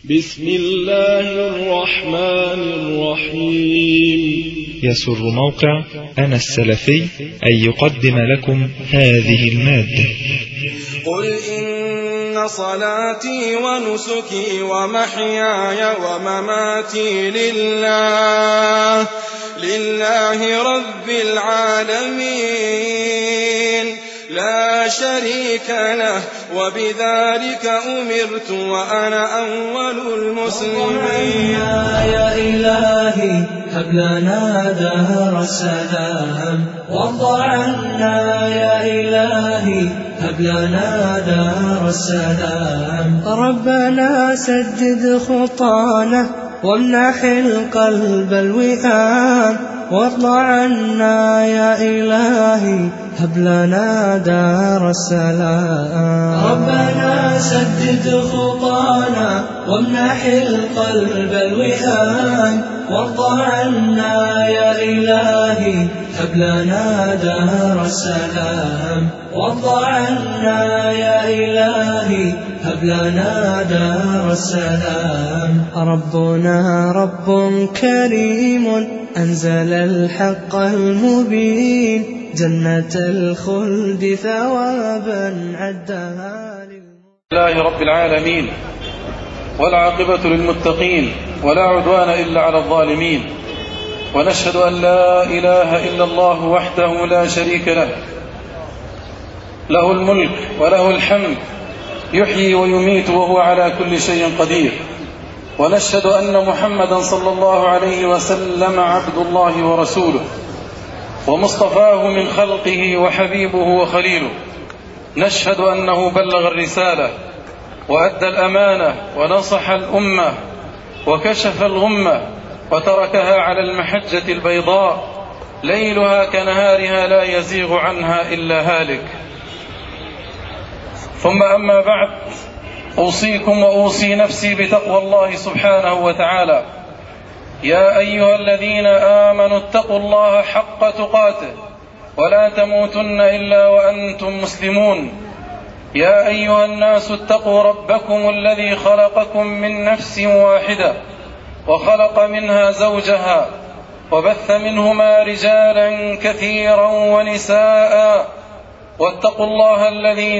بسم الله الرحمن الرحيم. يسر موقع أنا السلفي أن يقدم لكم هذه المادة. قل إن صلاتي ونسكي ومحياي ومماتي لله رب العالمين لا شريك له وبذلك أمرت وأنا أول المسلمين. يا إلهي هب لنا دار السلام وارض عنا، يا إلهي هب لنا دار السلام. ربنا سدد خطانا وامنح القلب الوئام، وارض عنا يا إلهي هب لنا دار السلام. ربنا سدد خطانا وامنح القلب الوئام، وارض عنا يا إلهي هب لنا دار السلام. وارض عنا يا إلهي هب لنا دار السلام. ربنا رب كريم أنزل الحق المبين، جنة الخلد ثوابا عدها لله رب العالمين، والعاقبة للمتقين، ولا عدوان إلا على الظالمين. ونشهد أن لا إله إلا الله وحده لا شريك له، له الملك وله الحمد، يحيي ويميت وهو على كل شيء قدير. ونشهد أن محمدا صلى الله عليه وسلم عبد الله ورسوله، ومصطفاه من خلقه وحبيبه وخليله. نشهد أنه بلغ الرسالة وأدى الأمانة ونصح الأمة وكشف الغمة، وتركها على المحجة البيضاء ليلها كنهارها لا يزيغ عنها إلا هالك. ثم أما بعد، أوصيكم وأوصي نفسي بتقوى الله سبحانه وتعالى. يا أيها الذين آمنوا اتقوا الله حق تقاته ولا تموتن إلا وأنتم مسلمون. يا أيها الناس اتقوا ربكم الذي خلقكم من نفس واحدة وخلق منها زوجها وبث منهما رجالا كثيرا ونساء، واتقوا الله الذي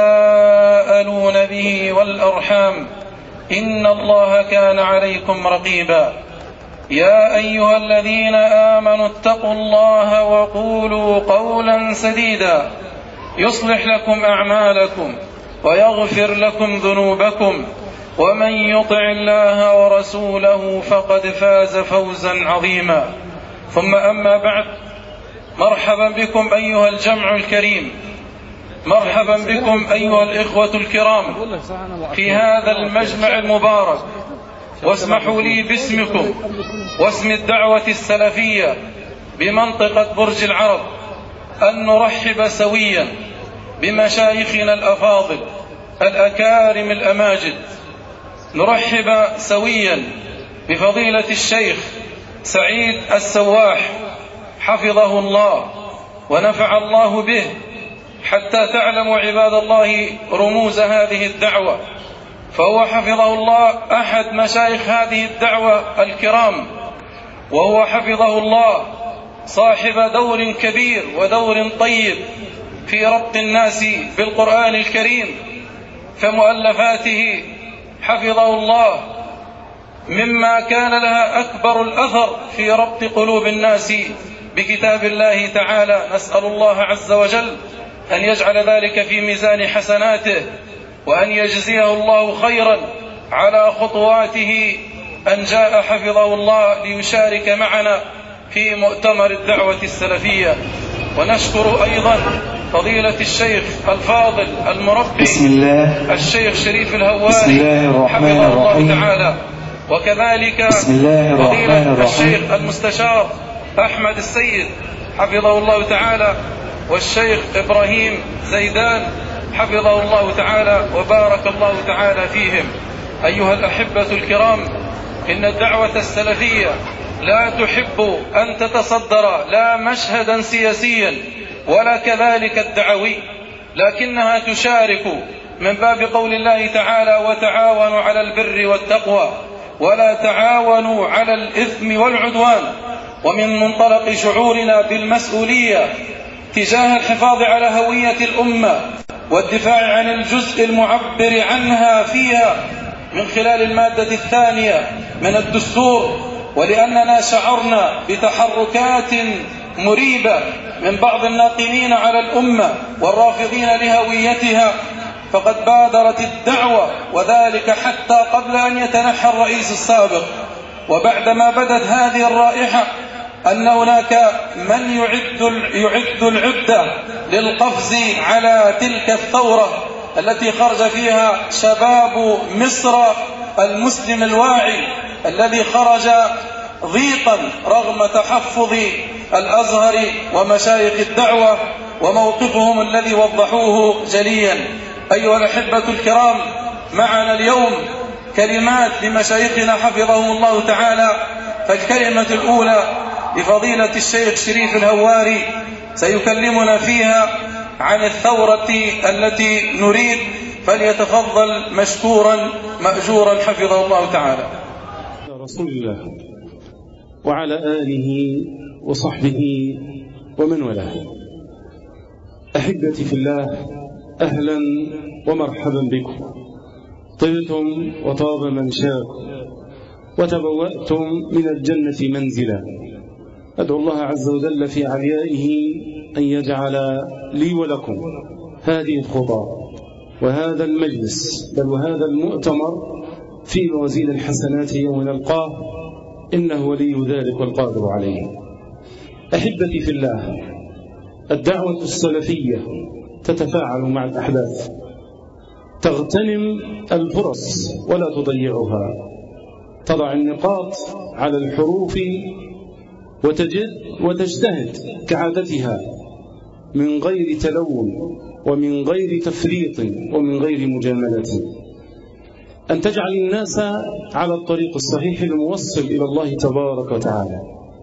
تساءلون به والأرحام إن الله كان عليكم رقيبا. يا أيها الذين آمنوا اتقوا الله وقولوا قولا سديدا يصلح لكم أعمالكم ويغفر لكم ذنوبكم، ومن يطع الله ورسوله فقد فاز فوزا عظيما. ثم أما بعد، مرحبا بكم أيها الجمع الكريم، مرحبا بكم أيها الإخوة الكرام في هذا المجمع المبارك. واسمحوا لي باسمكم واسم الدعوة السلفية بمنطقة برج العرب أن نرحب سويا بمشايخنا الأفاضل الأكارم الأماجد. نرحب سويا بفضيلة الشيخ سعيد السواح حفظه الله ونفع الله به، حتى تعلموا عباد الله رموز هذه الدعوة، فهو حفظه الله أحد مشايخ هذه الدعوة الكرام، وهو حفظه الله صاحب دور كبير ودور طيب في ربط الناس بالقرآن الكريم. فمؤلفاته حفظه الله مما كان لها أكبر الأثر في ربط قلوب الناس بكتاب الله تعالى. نسأل الله عز وجل أن يجعل ذلك في ميزان حسناته، وأن يجزيه الله خيرا على خطواته أن جاء حفظه الله ليشارك معنا في مؤتمر الدعوة السلفية. ونشكر أيضا فضيلة الشيخ الفاضل المربي الشيخ شريف الهواري حفظه الله تعالى، وكذلك فضيلة الشيخ المستشار أحمد السيد حفظه الله تعالى، والشيخ إبراهيم زيدان حفظه الله تعالى وبارك الله تعالى فيهم. أيها الأحبة الكرام، إن الدعوة السلفية لا تحب أن تتصدر لا مشهدا سياسيا ولا كذلك الدعوي، لكنها تشارك من باب قول الله تعالى وتعاونوا على البر والتقوى ولا تعاونوا على الإثم والعدوان، ومن منطلق شعورنا بالمسؤولية تجاه الحفاظ على هوية الأمة والدفاع عن الجزء المعبر عنها فيها من خلال المادة الثانية من الدستور، ولأننا شعرنا بتحركات مريبة من بعض الناقمين على الأمة والرافضين لهويتها، فقد بادرت الدعوة، وذلك حتى قبل أن يتنحى الرئيس السابق. وبعدما بدت هذه الرائحة أن هناك من يعد العدة للقفز على تلك الثورة التي خرج فيها شباب مصر المسلم الواعي الذي خرج ضيقا رغم تحفظ الأزهر ومشايخ الدعوة وموقفهم الذي وضحوه جليا. أيها الأحبة الكرام، معنا اليوم كلمات لمشايخنا حفظهم الله تعالى، فالكلمة الأولى لفضيلة الشيخ شريف الهواري سيكلمنا فيها عن الثورة التي نريد، فليتفضل مشكورا مأجورا حفظه الله تعالى. رسول الله وعلى آله وصحبه ومن والاه. أحبتي في الله، أهلا ومرحبا بكم. طبتم وطاب منشاكم وتبوأتم من الجنة منزلا. أدعو الله عز وجل في عليائه أن يجعل لي ولكم هذه الخطى وهذا المجلس بل وهذا المؤتمر في موازين الحسنات يوم نلقاه، إنه ولي ذلك والقادر عليه. أحبتي في الله، الدعوة السلفية تتفاعل مع الأحداث، تغتنم الفرص ولا تضيعها، تضع النقاط على الحروف وتجتهد كعادتها من غير تلون ومن غير تفريط ومن غير مجاملة، أن تجعل الناس على الطريق الصحيح الموصل إلى الله تبارك وتعالى.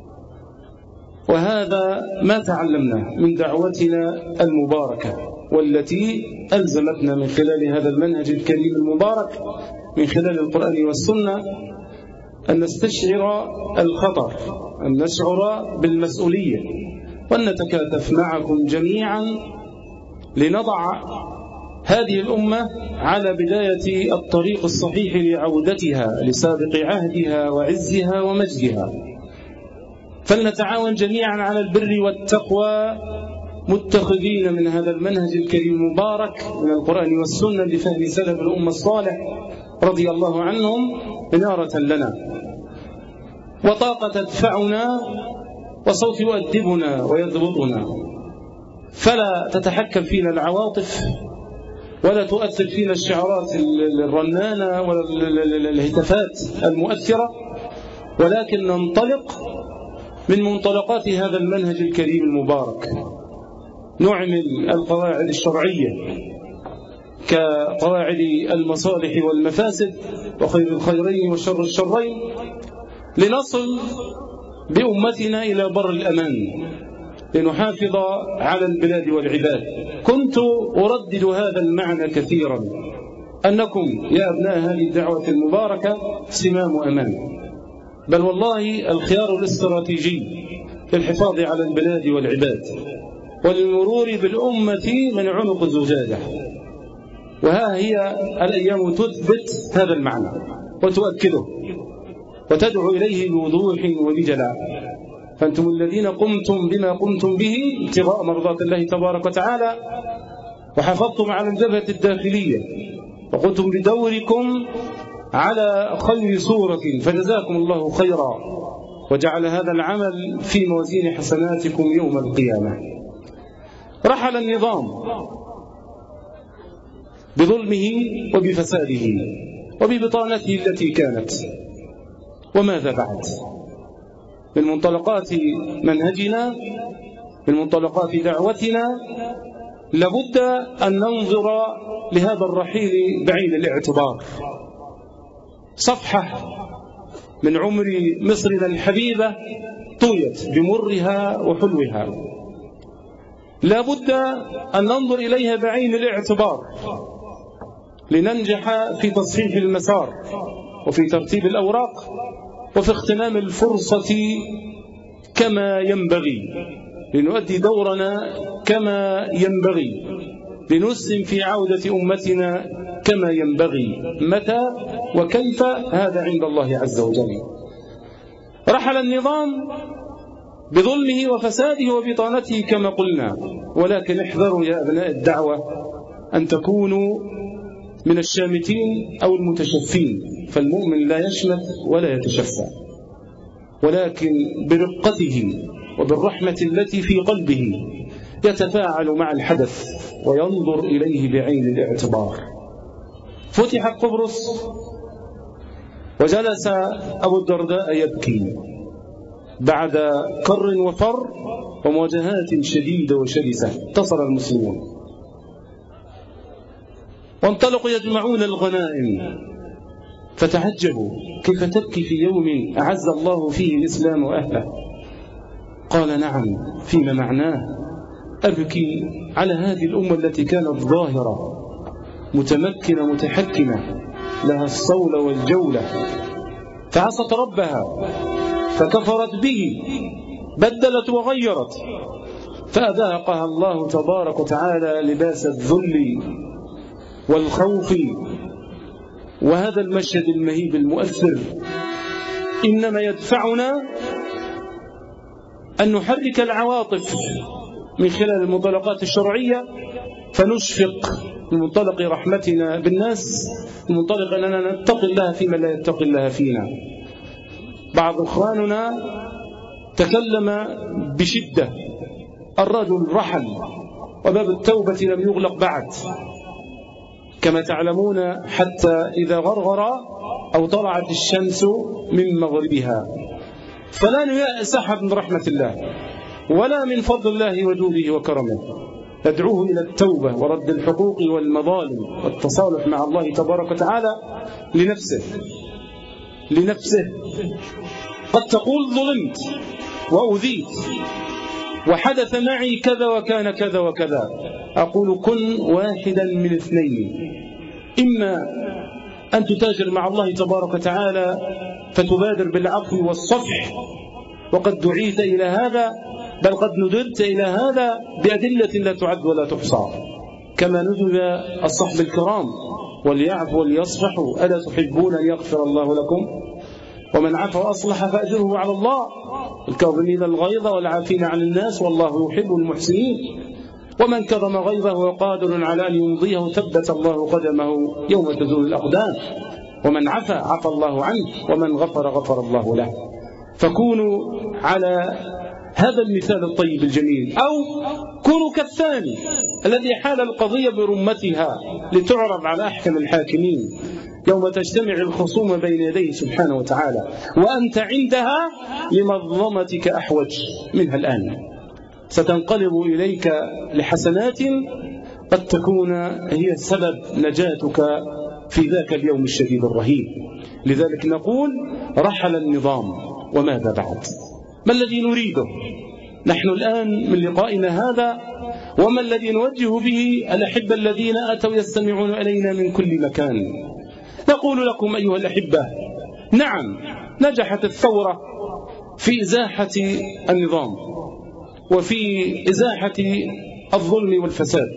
وهذا ما تعلمناه من دعوتنا المباركة، والتي ألزمتنا من خلال هذا المنهج الكريم المبارك من خلال القرآن والسنة أن نستشعر الخطر، أن نشعر بالمسؤولية، وأن نتكاتف معكم جميعا لنضع هذه الأمة على بداية الطريق الصحيح لعودتها لسابق عهدها وعزها ومجدها. فلنتعاون جميعا على البر والتقوى، متخذين من هذا المنهج الكريم المبارك من القرآن والسنة لفهم سلف الأمة الصالح رضي الله عنهم منارة لنا وطاقة تدفعنا وصوت يؤدبنا ويضبطنا، فلا تتحكم فينا العواطف ولا تؤثر فينا الشعارات الرنانة ولا الهتافات المؤثرة، ولكن ننطلق من منطلقات هذا المنهج الكريم المبارك، نعمل القواعد الشرعية كقواعد المصالح والمفاسد وخير الخيرين وشر الشرين، لنصل بأمتنا إلى بر الأمان، لنحافظ على البلاد والعباد. كنت أردد هذا المعنى كثيرا، أنكم يا أبناء هذه الدعوة المباركة سمام أمان، بل والله الخيار الاستراتيجي للحفاظ على البلاد والعباد والمرور بالأمة من عنق الزجاجة. وها هي الأيام تثبت هذا المعنى وتؤكده وتدعو إليه بوضوح وبجلاء. فأنتم الذين قمتم بما قمتم به ابتغاء مرضات الله تبارك وتعالى، وحافظتم على الجبهة الداخلية، وقمتم بدوركم على خير صورة، فجزاكم الله خيرا، وجعل هذا العمل في موازين حسناتكم يوم القيامة. رحل النظام بظلمه وبفساده وببطانته التي كانت، وماذا بعد؟ من منطلقات منهجنا، من منطلقات دعوتنا، لابد أن ننظر لهذا الرحيل بعين الاعتبار. صفحة من عمر مصرنا الحبيبة طويت بمرها وحلوها، لابد أن ننظر إليها بعين الاعتبار، لننجح في تصحيح المسار وفي ترتيب الأوراق وفي اغتنام الفرصة كما ينبغي، لنؤدي دورنا كما ينبغي، لنسهم في عودة أمتنا كما ينبغي. متى وكيف هذا عند الله عز وجل. رحل النظام بظلمه وفساده وبطانته كما قلنا، ولكن احذروا يا أبناء الدعوة أن تكونوا من الشامتين أو المتشفين، فالمؤمن لا يشمت ولا يتشفى، ولكن برقته وبالرحمة التي في قلبه يتفاعل مع الحدث وينظر إليه بعين الاعتبار. فتحت قبرص وجلس أبو الدرداء يبكي بعد كر وفر ومواجهات شديدة وشرسة. اتصل المسلمون وانطلقوا يجمعون الغنائم، فتعجبوا كيف تبكي في يوم أعز الله فيه الإسلام وأهله. قال نعم، فيما معناه أبكي على هذه الأمة التي كانت ظاهرة متمكنة متحكمة لها الصولة والجولة، فعصت ربها فكفرت به، بدلت وغيرت، فأذاقها الله تبارك وتعالى لباس الذل والخوف. وهذا المشهد المهيب المؤثر إنما يدفعنا أن نحرك العواطف من خلال المنطلقات الشرعية، فنشفق من منطلق رحمتنا بالناس، من منطلق أننا نتقي الله فيما لا يتقي الله فينا. بعض إخواننا تكلم بشدة، الرجل رحل وباب التوبة لم يغلق بعد كما تعلمون، حتى إذا غرغر أو طلعت الشمس من مغربها. فلا نيأس أحد من رحمة الله ولا من فضل الله وجوده وكرمه، ندعوه إلى التوبة ورد الحقوق والمظالم والتصالح مع الله تبارك وتعالى لنفسه. قد تقول ظلمت وأذيت وحدث معي كذا وكان كذا وكذا، أقول كن واحدا من اثنين: إما أن تتاجر مع الله تبارك وتعالى فتبادر بالعفو والصفح، وقد دعيت إلى هذا، بل قد ندرت إلى هذا بأدلة لا تعد ولا تحصى، كما ندب الصحب الكرام: وليعفوا وليصفحوا ألا تحبون أن يغفر الله لكم؟ ومن عفا وأصلح فأجره على الله، الكاظمين الغيظ والعافين عن الناس والله يحب المحسنين. ومن كظم غيظه وقادر على أن يمضيه ثبت الله قدمه يوم تزول الأقدام. ومن عفا عفى الله عنه، ومن غفر غفر الله له. فكونوا على هذا المثال الطيب الجميل، أو كونوا كالثاني الذي حال القضية برمتها لتعرض على أحكم الحاكمين يوم تجتمع الخصوم بين يديه سبحانه وتعالى، وأنت عندها لمظلمتك أحوج منها الآن. ستنقلب إليك لحسنات قد تكون هي سبب نجاتك في ذاك اليوم الشديد الرهيب. لذلك نقول: رحل النظام، وماذا بعد؟ ما الذي نريده نحن الآن من لقائنا هذا؟ وما الذي نوجه به الأحبة الذين أتوا يستمعون إلينا من كل مكان؟ نقول لكم أيها الأحبة: نعم، نجحت الثورة في إزاحة النظام وفي إزاحة الظلم والفساد،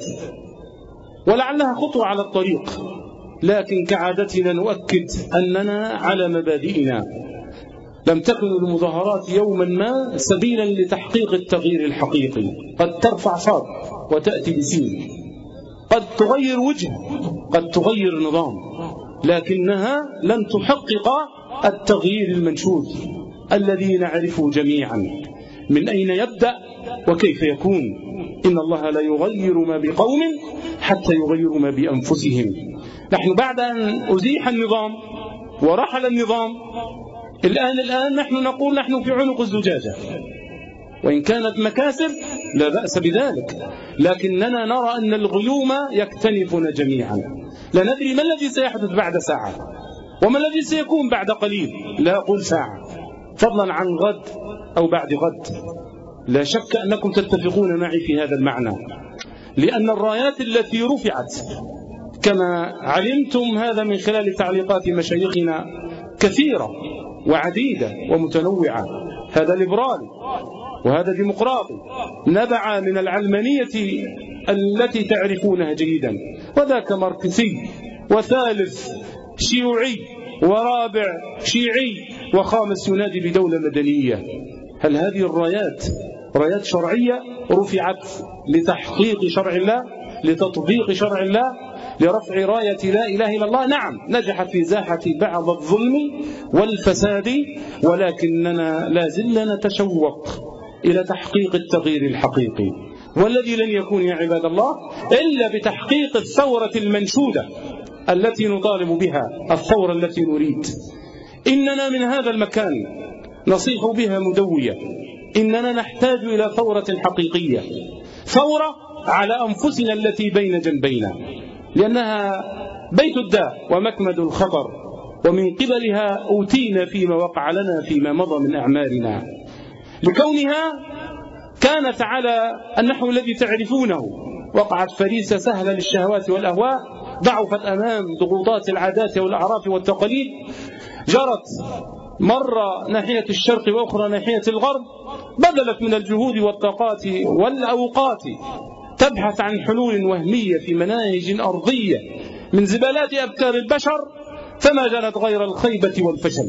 ولعلها خطوة على الطريق، لكن كعادتنا نؤكد أننا على مبادئنا. لم تكن المظاهرات يوما ما سبيلا لتحقيق التغيير الحقيقي. قد ترفع صوت وتأتي بسين، قد تغير وجه، قد تغير نظام، لكنها لن تحقق التغيير المنشود الذي نعرفه جميعا من أين يبدأ وكيف يكون. إن الله لا يغير ما بقوم حتى يغيروا ما بأنفسهم. نحن بعد أن أزيح النظام ورحل النظام، الآن نحن نقول نحن في عنق الزجاجة، وإن كانت مكاسب لا بأس بذلك، لكننا نرى أن الغيوم يكتنفنا جميعا. لا ندري ما الذي سيحدث بعد ساعة، وما الذي سيكون بعد قليل، لا أقول ساعة، فضلا عن غد أو بعد غد. لا شك أنكم تتفقون معي في هذا المعنى، لأن الرايات التي رفعت كما علمتم هذا من خلال تعليقات مشايخنا كثيرة وعديدة ومتنوعة. هذا ليبرالي وهذا ديمقراطي، نبع من العلمانية التي تعرفونها جيدا، وذاك ماركسي، وثالث شيوعي، ورابع شيعي، وخامس ينادي بدولة مدنية. هل هذه الرايات رايات شرعية رفعت لتحقيق شرع الله، لتطبيق شرع الله، لرفع راية لا إله إلا الله؟ نعم، نجحت في إزاحة بعض الظلم والفساد، ولكننا لا زلنا نتشوق إلى تحقيق التغيير الحقيقي، والذي لن يكون يا عباد الله إلا بتحقيق الثورة المنشودة التي نطالب بها، الثورة التي نريد. إننا من هذا المكان نصيح بها مدوية، إننا نحتاج إلى ثورة حقيقية، ثورة على أنفسنا التي بين جنبينا، لأنها بيت الداء ومكمد الخطر، ومن قبلها أوتينا فيما وقع لنا فيما مضى من أعمالنا، لكونها كانت على النحو الذي تعرفونه، وقعت فريسة سهلة للشهوات والأهواء، ضعفت أمام ضغوطات العادات والأعراف والتقاليد، جرت مرة ناحية الشرق وأخرى ناحية الغرب، بذلت من الجهود والطاقات والأوقات تبحث عن حلول وهمية في مناهج أرضية من زبالات أفكار البشر، فما جنت غير الخيبة والفشل،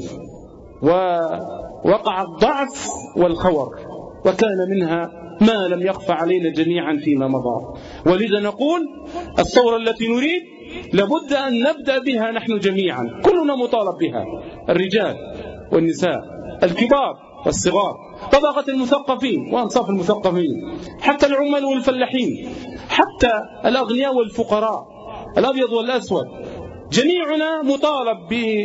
ووقع الضعف والخور، وكان منها ما لم يخفى علينا جميعا فيما مضى. ولذا نقول الثورة التي نريد لابد أن نبدأ بها نحن جميعا، كلنا مطالب بها، الرجال والنساء، الكبار والصغار، طبقة المثقفين وأنصاف المثقفين، حتى العمال والفلاحين، حتى الأغنياء والفقراء، الأبيض والأسود، جميعنا مطالب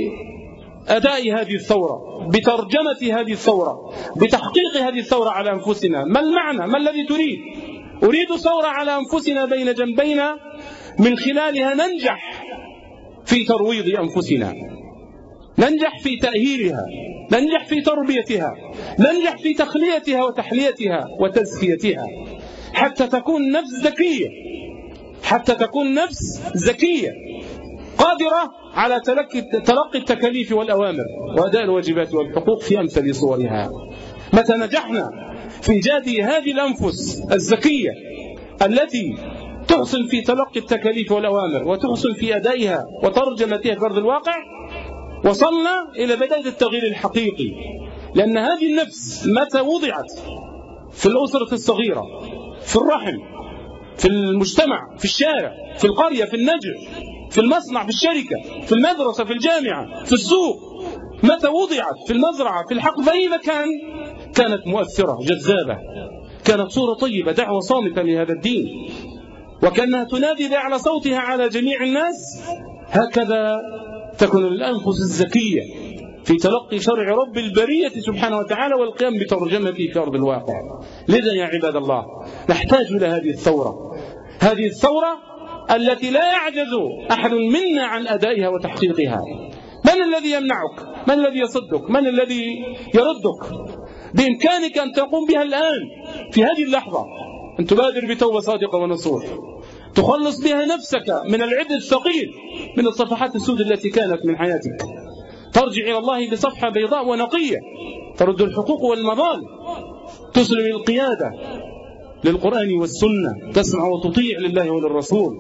بأداء هذه الثورة، بترجمة هذه الثورة، بتحقيق هذه الثورة على أنفسنا. ما المعنى؟ ما الذي تريد؟ أريد ثورة على أنفسنا بين جنبينا، من خلالها ننجح في ترويض أنفسنا، ننجح في تأهيلها، ننجح في تربيتها، ننجح في تخليتها وتحليتها وتزكيتها، حتى تكون نفس ذكية، حتى تكون نفس ذكية قادرة على تلقي التكاليف والأوامر وأداء الواجبات والحقوق في أمثل صورها. متى نجحنا في إيجاد هذه الأنفس الذكية التي تحسن في تلقي التكاليف والأوامر وتحسن في أدائها وترجمتها في أرض الواقع، وصلنا إلى بداية التغيير الحقيقي. لأن هذه النفس متى وضعت في الأسرة الصغيرة، في الرحم، في المجتمع، في الشارع، في القرية، في النجع، في المصنع، في الشركة، في المدرسة، في الجامعة، في السوق، متى وضعت في المزرعة، في الحقل، في أي مكان، كانت مؤثرة جذابة، كانت صورة طيبة، دعوة صامتة لهذا الدين، وكأنها تنادي بأعلى صوتها على جميع الناس. هكذا تكون الأنفس الزكية في تلقي شرع رب البرية سبحانه وتعالى والقيام بترجمته في أرض الواقع. لذا يا عباد الله نحتاج إلى هذه الثورة، هذه الثورة التي لا يعجز أحد منا عن أدائها وتحقيقها. من الذي يمنعك؟ من الذي يصدك؟ من الذي يردك؟ بإمكانك أن تقوم بها الآن في هذه اللحظة، أن تبادر بتوبة صادقة ونصوح، تخلص بها نفسك من العبء الثقيل، من الصفحات السود التي كانت من حياتك، ترجع إلى الله بصفحة بيضاء ونقية، ترد الحقوق والمظالم، تسلم القيادة للقرآن والسنة، تسمع وتطيع لله وللرسول.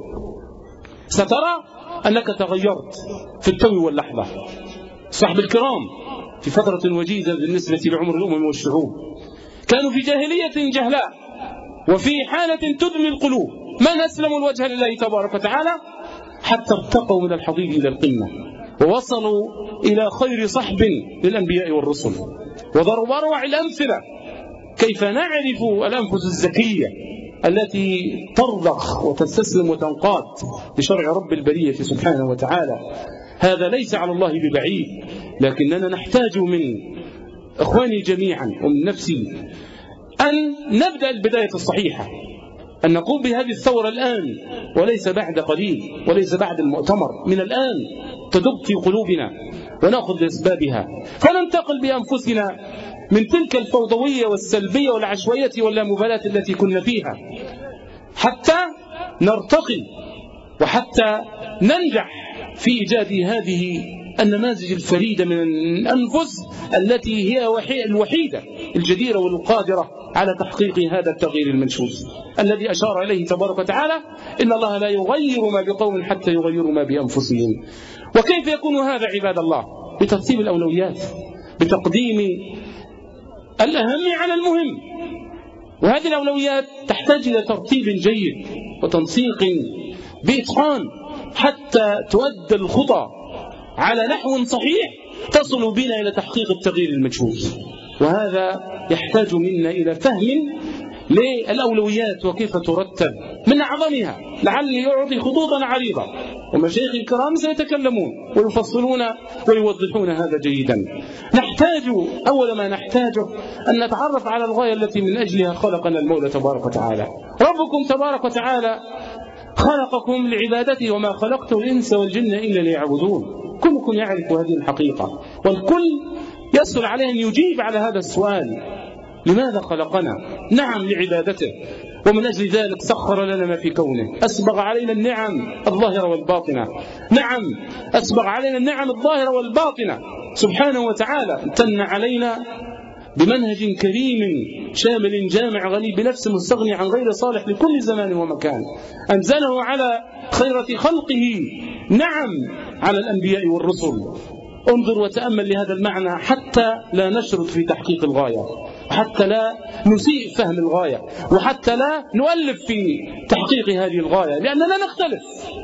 سترى أنك تغيرت في التو واللحظة. صحب الكرام في فترة وجيزة بالنسبة لعمر الأمم والشعوب كانوا في جاهلية جهلاء، وفي حالة تدمي القلوب، من أسلموا الوجه لله تبارك وتعالى حتى ارتقوا من الحضيض إلى القمة، ووصلوا إلى خير صحب للأنبياء والرسل. وضربوا أروع الأمثلة كيف نعرف الأنفس الزكية التي ترضخ وتستسلم وتنقاد لشرع رب البرية سبحانه وتعالى. هذا ليس على الله ببعيد، لكننا نحتاج من إخواني جميعا ومن نفسي أن نبدأ البداية الصحيحة، أن نقوم بهذه الثورة الآن وليس بعد قليل، وليس بعد المؤتمر، من الآن تدب في قلوبنا ونأخذ بأسبابها، فننتقل بأنفسنا من تلك الفوضوية والسلبية والعشوائية واللامبالاة التي كنا فيها، حتى نرتقي وحتى ننجح في إيجاد هذه النماذج الفريدة من الأنفس التي هي الوحيدة الجديرة والقادرة على تحقيق هذا التغيير المنشوز الذي أشار إليه تبارك وتعالى: إن الله لا يغير ما بقوم حتى يغيروا ما بأنفسهم. وكيف يكون هذا عباد الله؟ بترتيب الأولويات، بتقديم الأهم على المهم. وهذه الأولويات تحتاج إلى ترتيب جيد وتنسيق بإتقان حتى تؤدى الخطى على نحو صحيح تصل بنا إلى تحقيق التغيير المنشوز. وهذا يحتاج منا إلى فهم للأولويات وكيف ترتب. من أعظمها لعلي يعطي خطوطا عريضة، ومشايخ الكرام سيتكلمون ويفصلون ويوضحون هذا جيدا. نحتاج أول ما نحتاجه أن نتعرف على الغاية التي من أجلها خلقنا المولى تبارك وتعالى. ربكم تبارك وتعالى خلقكم لعبادته: وما خلقت الإنس والجن إلا ليعبدون. كلكم يعرف هذه الحقيقة، والكل يسهل عليه أن يجيب على هذا السؤال: لماذا خلقنا؟ نعم، لعبادته، ومن أجل ذلك سخر لنا ما في كونه، أسبغ علينا النعم الظاهرة والباطنة. نعم، أسبغ علينا النعم الظاهرة والباطنة سبحانه وتعالى. امتن علينا بمنهج كريم شامل جامع غني بنفس مستغني عن غير صالح لكل زمان ومكان، أنزله على خيرة خلقه، نعم، على الأنبياء والرسل. انظر وتأمل لهذا المعنى حتى لا نشرد في تحقيق الغاية، وحتى لا نسيء فهم الغاية، وحتى لا نؤلف في تحقيق هذه الغاية، لأننا نختلف،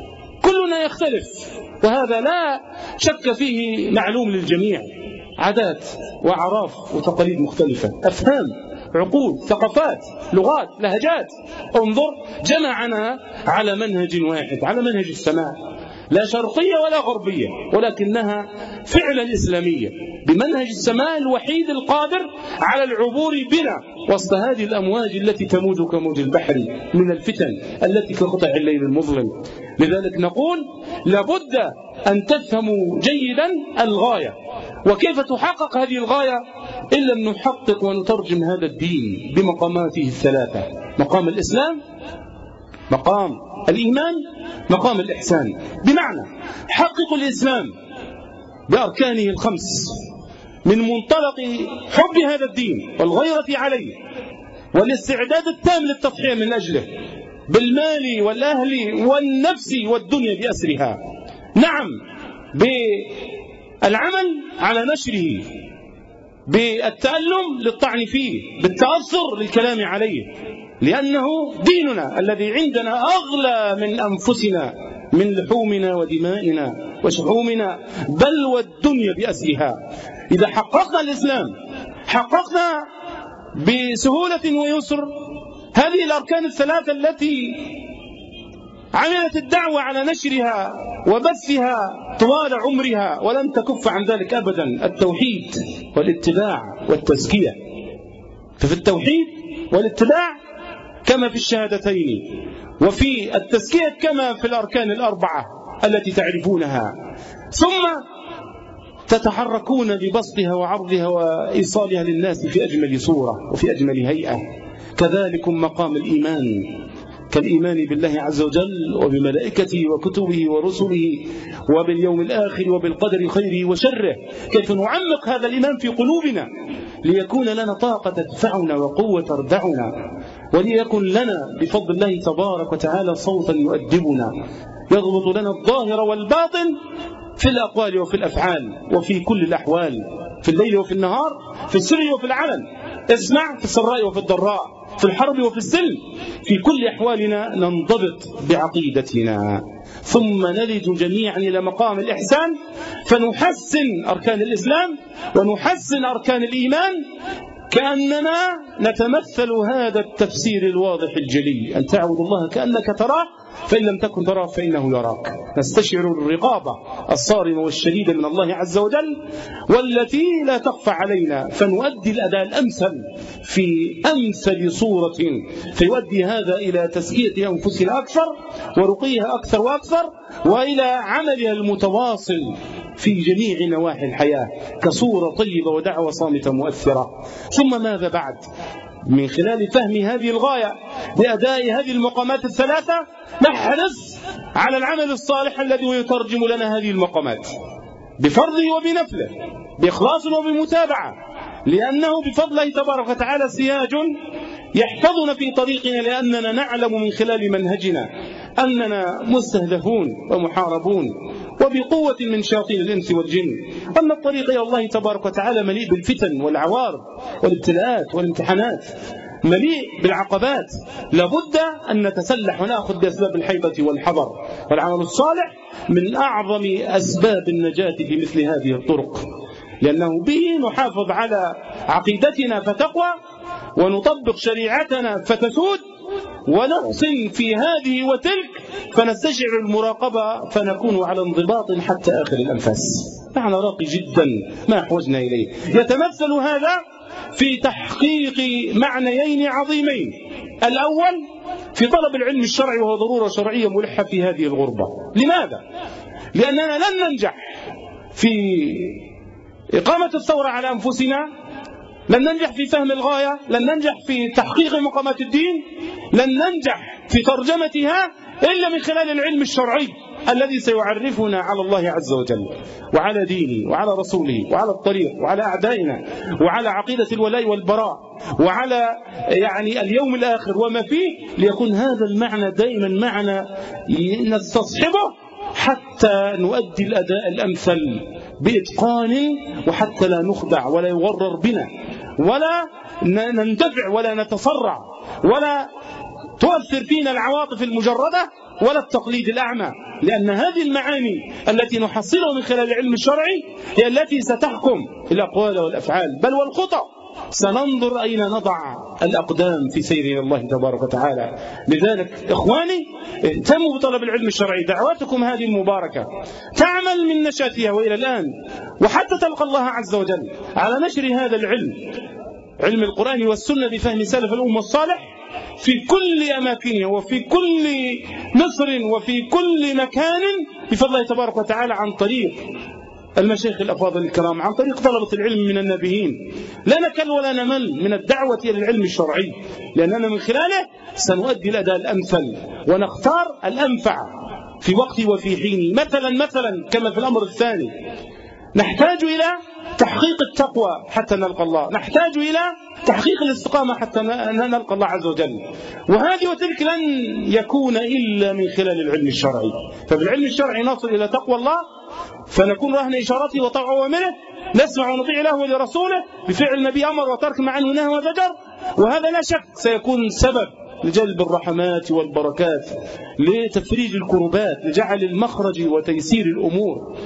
كلنا يختلف، وهذا لا شك فيه معلوم للجميع. عادات وأعراف وتقاليد مختلفة، أفهام، عقول، ثقافات، لغات، لهجات. انظر، جمعنا على منهج واحد، على منهج السماء، لا شرقية ولا غربية، ولكنها فعلا إسلامية، بمنهج السماء الوحيد القادر على العبور بنا وسط هذه الأمواج التي تموج كموج البحر من الفتن التي كقطع الليل المظلم. لذلك نقول: لابد أن تفهموا جيدا الغاية، وكيف تحقق هذه الغاية إن لم نحقق ونترجم هذا الدين بمقاماته الثلاثة: مقام الإسلام، مقام الإيمان، مقام الإحسان. بمعنى حققوا الإسلام بأركانه الخمس من منطلق حب هذا الدين والغيرة عليه والاستعداد التام للتضحية من أجله بالمال والأهل والنفس والدنيا بأسرها. نعم، بالعمل على نشره، بالتألم للطعن فيه، بالتأثر للكلام عليه، لأنه ديننا الذي عندنا أغلى من أنفسنا، من لحومنا ودمائنا وشحومنا، بل والدنيا بأسرها. إذا حققنا الإسلام حققنا بسهولة ويسر هذه الأركان الثلاثة التي عملت الدعوة على نشرها وبثها طوال عمرها، ولن تكف عن ذلك أبدا: التوحيد والاتباع والتزكية. ففي التوحيد والاتباع كما في الشهادتين، وفي التزكية كما في الأركان الأربعة التي تعرفونها، ثم تتحركون ببسطها وعرضها وإيصالها للناس في أجمل صورة وفي أجمل هيئة. كذلك مقام الإيمان، كالإيمان بالله عز وجل وبملائكته وكتبه ورسله وباليوم الآخر وبالقدر خيره وشره. كيف نعمق هذا الإيمان في قلوبنا ليكون لنا طاقة تدفعنا وقوة تردعنا، وليكن لنا بفضل الله تبارك وتعالى صوتا يؤدبنا يضبط لنا الظاهر والباطن في الأقوال وفي الأفعال وفي كل الأحوال، في الليل وفي النهار، في السر وفي العلن. اسمع، في السراء وفي الضراء، في الحرب وفي السلم، في كل أحوالنا ننضبط بعقيدتنا. ثم نلج جميعا إلى مقام الإحسان، فنحسن أركان الإسلام ونحسن أركان الإيمان، كأننا نتمثل هذا التفسير الواضح الجلي: أن تعبد الله كأنك تراه، فإن لم تكن تراه فإنه يراك. نستشعر الرقابة الصارمة والشديدة من الله عز وجل والتي لا تخفى علينا، فنؤدي الأداء الأمثل في أمثل صورة، فيؤدي هذا إلى تزكية أنفسنا أكثر ورقيها أكثر وأكثر، وإلى عملها المتواصل في جميع نواحي الحياة كصورة طيبة ودعوة صامتة مؤثرة. ثم ماذا بعد؟ من خلال فهم هذه الغاية لأداء هذه المقامات الثلاثة نحرص على العمل الصالح الذي يترجم لنا هذه المقامات بفرضه وبنفله، بإخلاص وبمتابعة، لأنه بفضل الله تبارك وتعالى سياج يحفظنا في طريقنا، لأننا نعلم من خلال منهجنا أننا مستهدفون ومحاربون وبقوة من شياطين الإنس والجن، أن الطريق إلى الله تبارك وتعالى مليء بالفتن والعوارض والابتلاءات والامتحانات، مليء بالعقبات. لابد أن نتسلح ونأخذ بأسباب الحيطة والحذر، والعمل الصالح من أعظم أسباب النجاة في مثل هذه الطرق، لأنه به نحافظ على عقيدتنا فتقوى، ونطبق شريعتنا فتسود، ونحسن في هذه وتلك فنستشعر المراقبة فنكون على انضباط حتى آخر الأنفاس. معنى راقي جدا ما أحوجنا إليه. يتمثل هذا في تحقيق معنيين عظيمين: الأول في طلب العلم الشرعي، وهو ضرورة شرعية ملحة في هذه الغربة. لماذا؟ لأننا لن ننجح في إقامة الثورة على أنفسنا، لن ننجح في فهم الغاية، لن ننجح في تحقيق مقامات الدين، لن ننجح في ترجمتها إلا من خلال العلم الشرعي الذي سيعرفنا على الله عز وجل وعلى دينه وعلى رسوله وعلى الطريق وعلى أعدائنا وعلى عقيدة الولاء والبراء وعلى اليوم الآخر وما فيه، ليكون هذا المعنى دائما معنى نستصحبه حتى نؤدي الأداء الأمثل بإتقان، وحتى لا نخدع ولا يغرر بنا ولا نندفع ولا نتسرع ولا تؤثر فينا العواطف المجردة ولا التقليد الأعمى، لأن هذه المعاني التي نحصلها من خلال العلم الشرعي هي التي ستحكم الأقوال والأفعال بل والخطى. سننظر أين نضع الأقدام في سير إلى الله تبارك وتعالى. لذلك إخواني اهتموا بطلب العلم الشرعي. دعواتكم هذه المباركة تعمل من نشاتها وإلى الآن، وحتى تلقى الله عز وجل على نشر هذا العلم، علم القرآن والسنة بفهم سلف الأمة الصالح في كل أماكنها وفي كل مصر وفي كل مكان بفضل الله تبارك وتعالى، عن طريق المشايخ الأفاضل الكرام، عن طريق طلبة العلم من النابهين. لا نكل ولا نمل من الدعوة إلى العلم الشرعي، لأننا من خلاله سنؤدي الأداء الأمثل ونختار الأنفع في وقت وفي حين. مثلا كما في الأمر الثاني، نحتاج إلى تحقيق التقوى حتى نلقى الله، نحتاج إلى تحقيق الاستقامة حتى نلقى الله عز وجل، وهذه وتلك لن يكون إلا من خلال العلم الشرعي. فبالعلم الشرعي نصل إلى تقوى الله، فنكون رهن إشارته وطاعة أوامره، نسمع ونطيع له ولرسوله بفعل ما به أمر وترك ما عنه نهى وزجر، وهذا لا شك سيكون سبب لجلب الرحمات والبركات، لتفريج الكربات، لجعل المخرج وتيسير الأمور،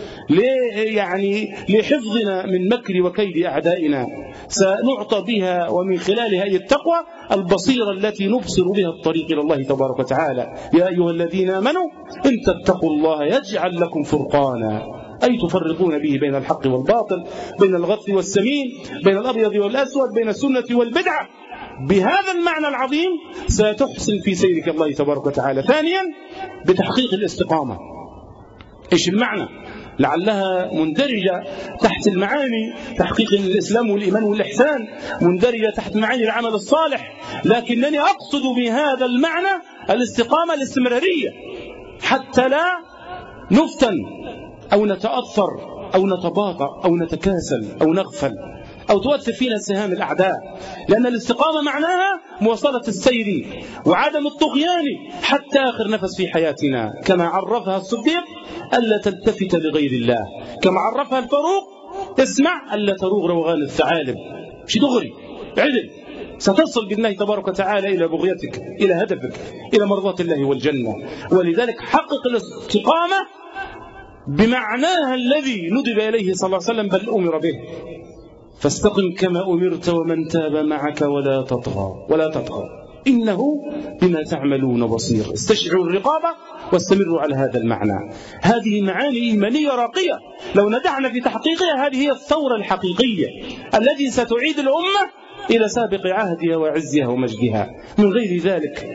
لحفظنا من مكر وكيد أعدائنا. سنعطى بها ومن خلالها أي التقوى البصيرة التي نبصر بها الطريق إلى الله تبارك وتعالى. يا أيها الذين آمنوا إن تتقوا الله يجعل لكم فرقانا، أي تفرقون به بين الحق والباطل، بين الغث والسمين، بين الأبيض والأسود، بين السنة والبدعة. بهذا المعنى العظيم ستحسن في سيرك الله تبارك وتعالى. ثانيا بتحقيق الاستقامة. إيش المعنى؟ لعلها مندرجة تحت المعاني تحقيق الإسلام والإيمان والإحسان، مندرجة تحت معاني العمل الصالح، لكنني أقصد بهذا المعنى الاستقامة الاستمرارية، حتى لا نفتن أو نتأثر أو نتباطأ أو نتكاسل أو نغفل أو تؤثر فينا سهام الأعداء، لأن الاستقامة معناها مواصلة السير وعدم الطغيان حتى آخر نفس في حياتنا، كما عرفها الصديق ألا تلتفت لغير الله، كما عرفها الفاروق اسمع ألا تروغ روغان الثعالب. شي دغري عدل، ستصل بالله تبارك وتعالى إلى بغيتك، إلى هدفك، إلى مرضاة الله والجنة. ولذلك حقق الاستقامة بمعناها الذي ندب إليه صلى الله عليه وسلم بل أمر به، فاستقم كما أمرت ومن تاب معك ولا تطغى إنه بما تعملون بصير. استشعروا الرقابة واستمروا على هذا المعنى. هذه معاني إيمانية راقية لو نجحنا في تحقيقها هذه هي الثورة الحقيقية التي ستعيد الأمة إلى سابق عهدها وعزها ومجدها. من غير ذلك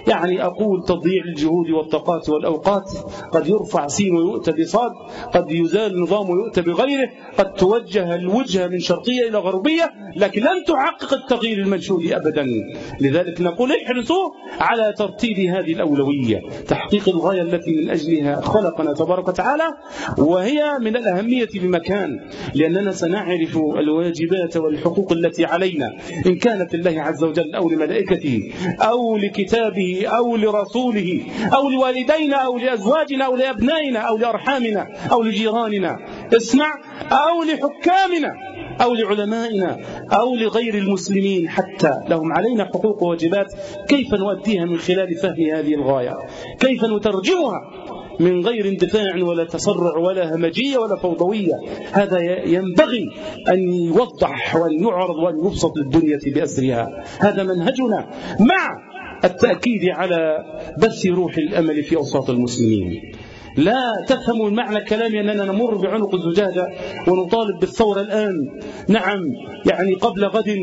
يعني أقول تضييع الجهود والطاقات والأوقات، قد يرفع سين ويؤتى بصاد، قد يزال نظام ويؤتى بغيره، قد توجه الوجهة من شرقية إلى غربية، لكن لن تحقق التغيير المنشود أبدا. لذلك نقول احرصوا على ترتيب هذه الأولوية، تحقيق الغاية التي من أجلها خلقنا تبارك وتعالى، وهي من الأهمية بمكان، لأننا سنعرف الواجبات والحقوق التي علينا إن كانت لله عز وجل أو لملائكته أو لكتابه أو لرسوله أو لوالدينا أو لأزواجنا أو لأبنائنا أو لأرحامنا أو لجيراننا، اسمع، أو لحكامنا أو لعلمائنا أو لغير المسلمين، حتى لهم علينا حقوق وواجبات. كيف نؤديها من خلال فهم هذه الغاية؟ كيف نترجمها من غير اندفاع ولا تسرع ولا همجية ولا فوضوية؟ هذا ينبغي أن يوضح وأن يعرض وأن يبسط للدنيا بأسرها. هذا منهجنا، مع التأكيد على بث روح الأمل في أوساط المسلمين. لا تفهموا المعنى كلامي أننا نمر بعنق الزجاجة ونطالب بالثورة الآن، نعم، يعني قبل غد.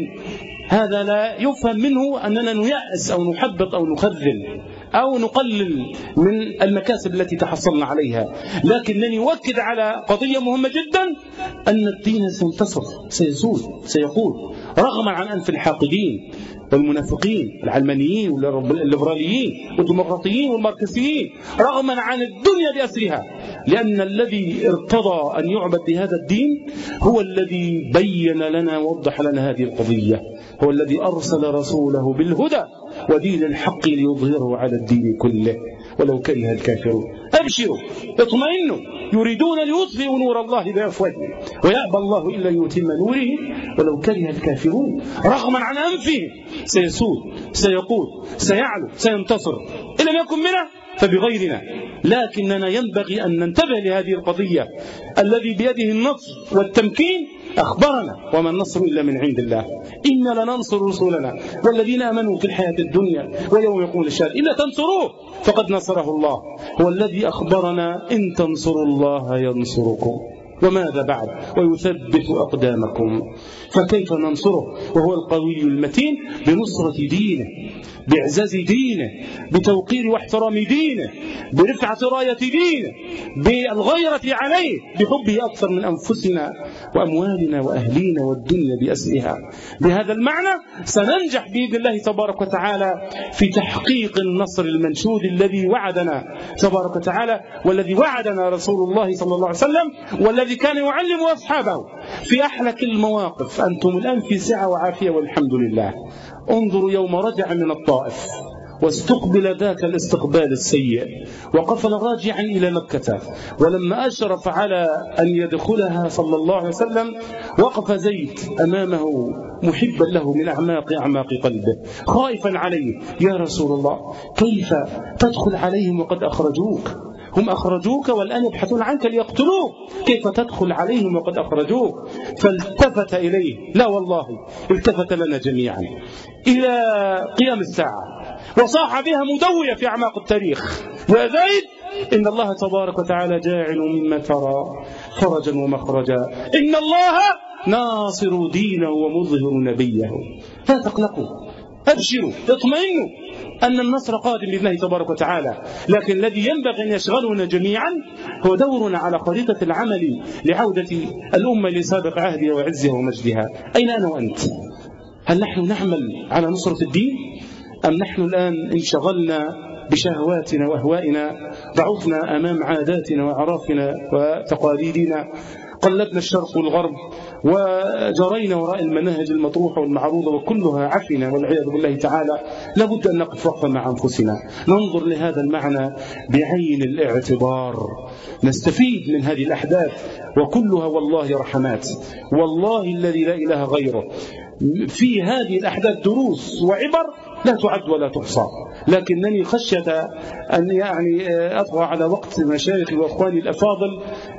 هذا لا يفهم منه أننا نيأس أو نحبط أو نخذل أو نقلل من المكاسب التي تحصلنا عليها، لكنني أؤكد على قضية مهمة جدا، أن الدين سينتصر، سيزول، سيقول، رغما عن أنف الحاقدين والمنافقين العلمانيين والليبراليين والديمقراطيين والماركسيين، رغما عن الدنيا بأسرها، لأن الذي ارتضى أن يعبد بهذا الدين هو الذي بين لنا ووضح لنا هذه القضية، هو الذي أرسل رسوله بالهدى ودين الحق ليظهره على الدين كله ولو كره الكافرون. أبشروا، اطمئنوا، يريدون ليطفئوا نور الله بأفواههم ويأبى الله إلا يتم نوره ولو كره الكافرون. رغما عن أنفهم سيسود، سيقول، سيعلو، سينتصر. إن لم يكن منا فبغيرنا، لكننا ينبغي أن ننتبه لهذه القضية. الذي بيده النصر والتمكين أخبرنا: وما النصر إلا من عند الله، إنا لننصر رسولنا والذين آمنوا في الحياة الدنيا ويوم يقوم الشهاد إلا تنصروه فقد نصره الله. هو الذي أخبرنا: إن تنصروا الله ينصركم وماذا بعد ويثبت أقدامكم. فكيف ننصره وهو القوي المتين؟ بنصرة دينه، بإعزاز دينه، بتوقير واحترام دينه، برفعة راية دينه، بالغيرة عليه، بحبه أكثر من أنفسنا وأموالنا وأهلينا والدنيا بأسرها. بهذا المعنى سننجح بإذن الله تبارك وتعالى في تحقيق النصر المنشود الذي وعدنا تبارك وتعالى، والذي وعدنا رسول الله صلى الله عليه وسلم، والذي كان يعلم أصحابه في أحلك المواقف: أنتم الآن في سعة وعافية والحمد لله. انظروا يوم رجع من الطائف واستقبل ذاك الاستقبال السيء، وقفل راجعا إلى مكة، ولما أشرف على أن يدخلها صلى الله عليه وسلم وقف زيد أمامه محبا له من أعماق قلبه، خائفا عليه: يا رسول الله، كيف تدخل عليهم وقد أخرجوك؟ هم أخرجوك والآن يبحثون عنك ليقتلوك، كيف تدخل عليهم وقد أخرجوك؟ فالتفت إليه، لا والله التفت لنا جميعا إلى قيام الساعة، وصاح بها مدوية في أعماق التاريخ: يا زيد، إن الله تبارك وتعالى جاعل مما ترى فرجا ومخرجا، إن الله ناصر دينه ومظهر نبيه. لا تقلقوا، أبشروا، اطمئنوا أن النصر قادم بإذن الله تبارك وتعالى. لكن الذي ينبغي أن يشغلنا جميعا هو دورنا على خريطة العمل لعودة الأمة لسابق عهدها وعزها ومجدها. أين أنا وأنت؟ هل نحن نعمل على نصرة الدين، أم نحن الآن انشغلنا بشهواتنا وأهوائنا، ضعفنا أمام عاداتنا وأعرافنا وتقاليدنا، قلدنا الشرق والغرب وجرينا وراء المناهج المطروحة والمعروضة وكلها عفنا والعياذ بالله تعالى؟ لابد أن نقف وقفة مع أنفسنا، ننظر لهذا المعنى بعين الاعتبار، نستفيد من هذه الأحداث وكلها والله رحمات، والله الذي لا إله غيره. في هذه الأحداث دروس وعبر لا تعد ولا تحصى، لكنني خشية أن أطغى على وقت مشايخي وأخواني الأفاضل،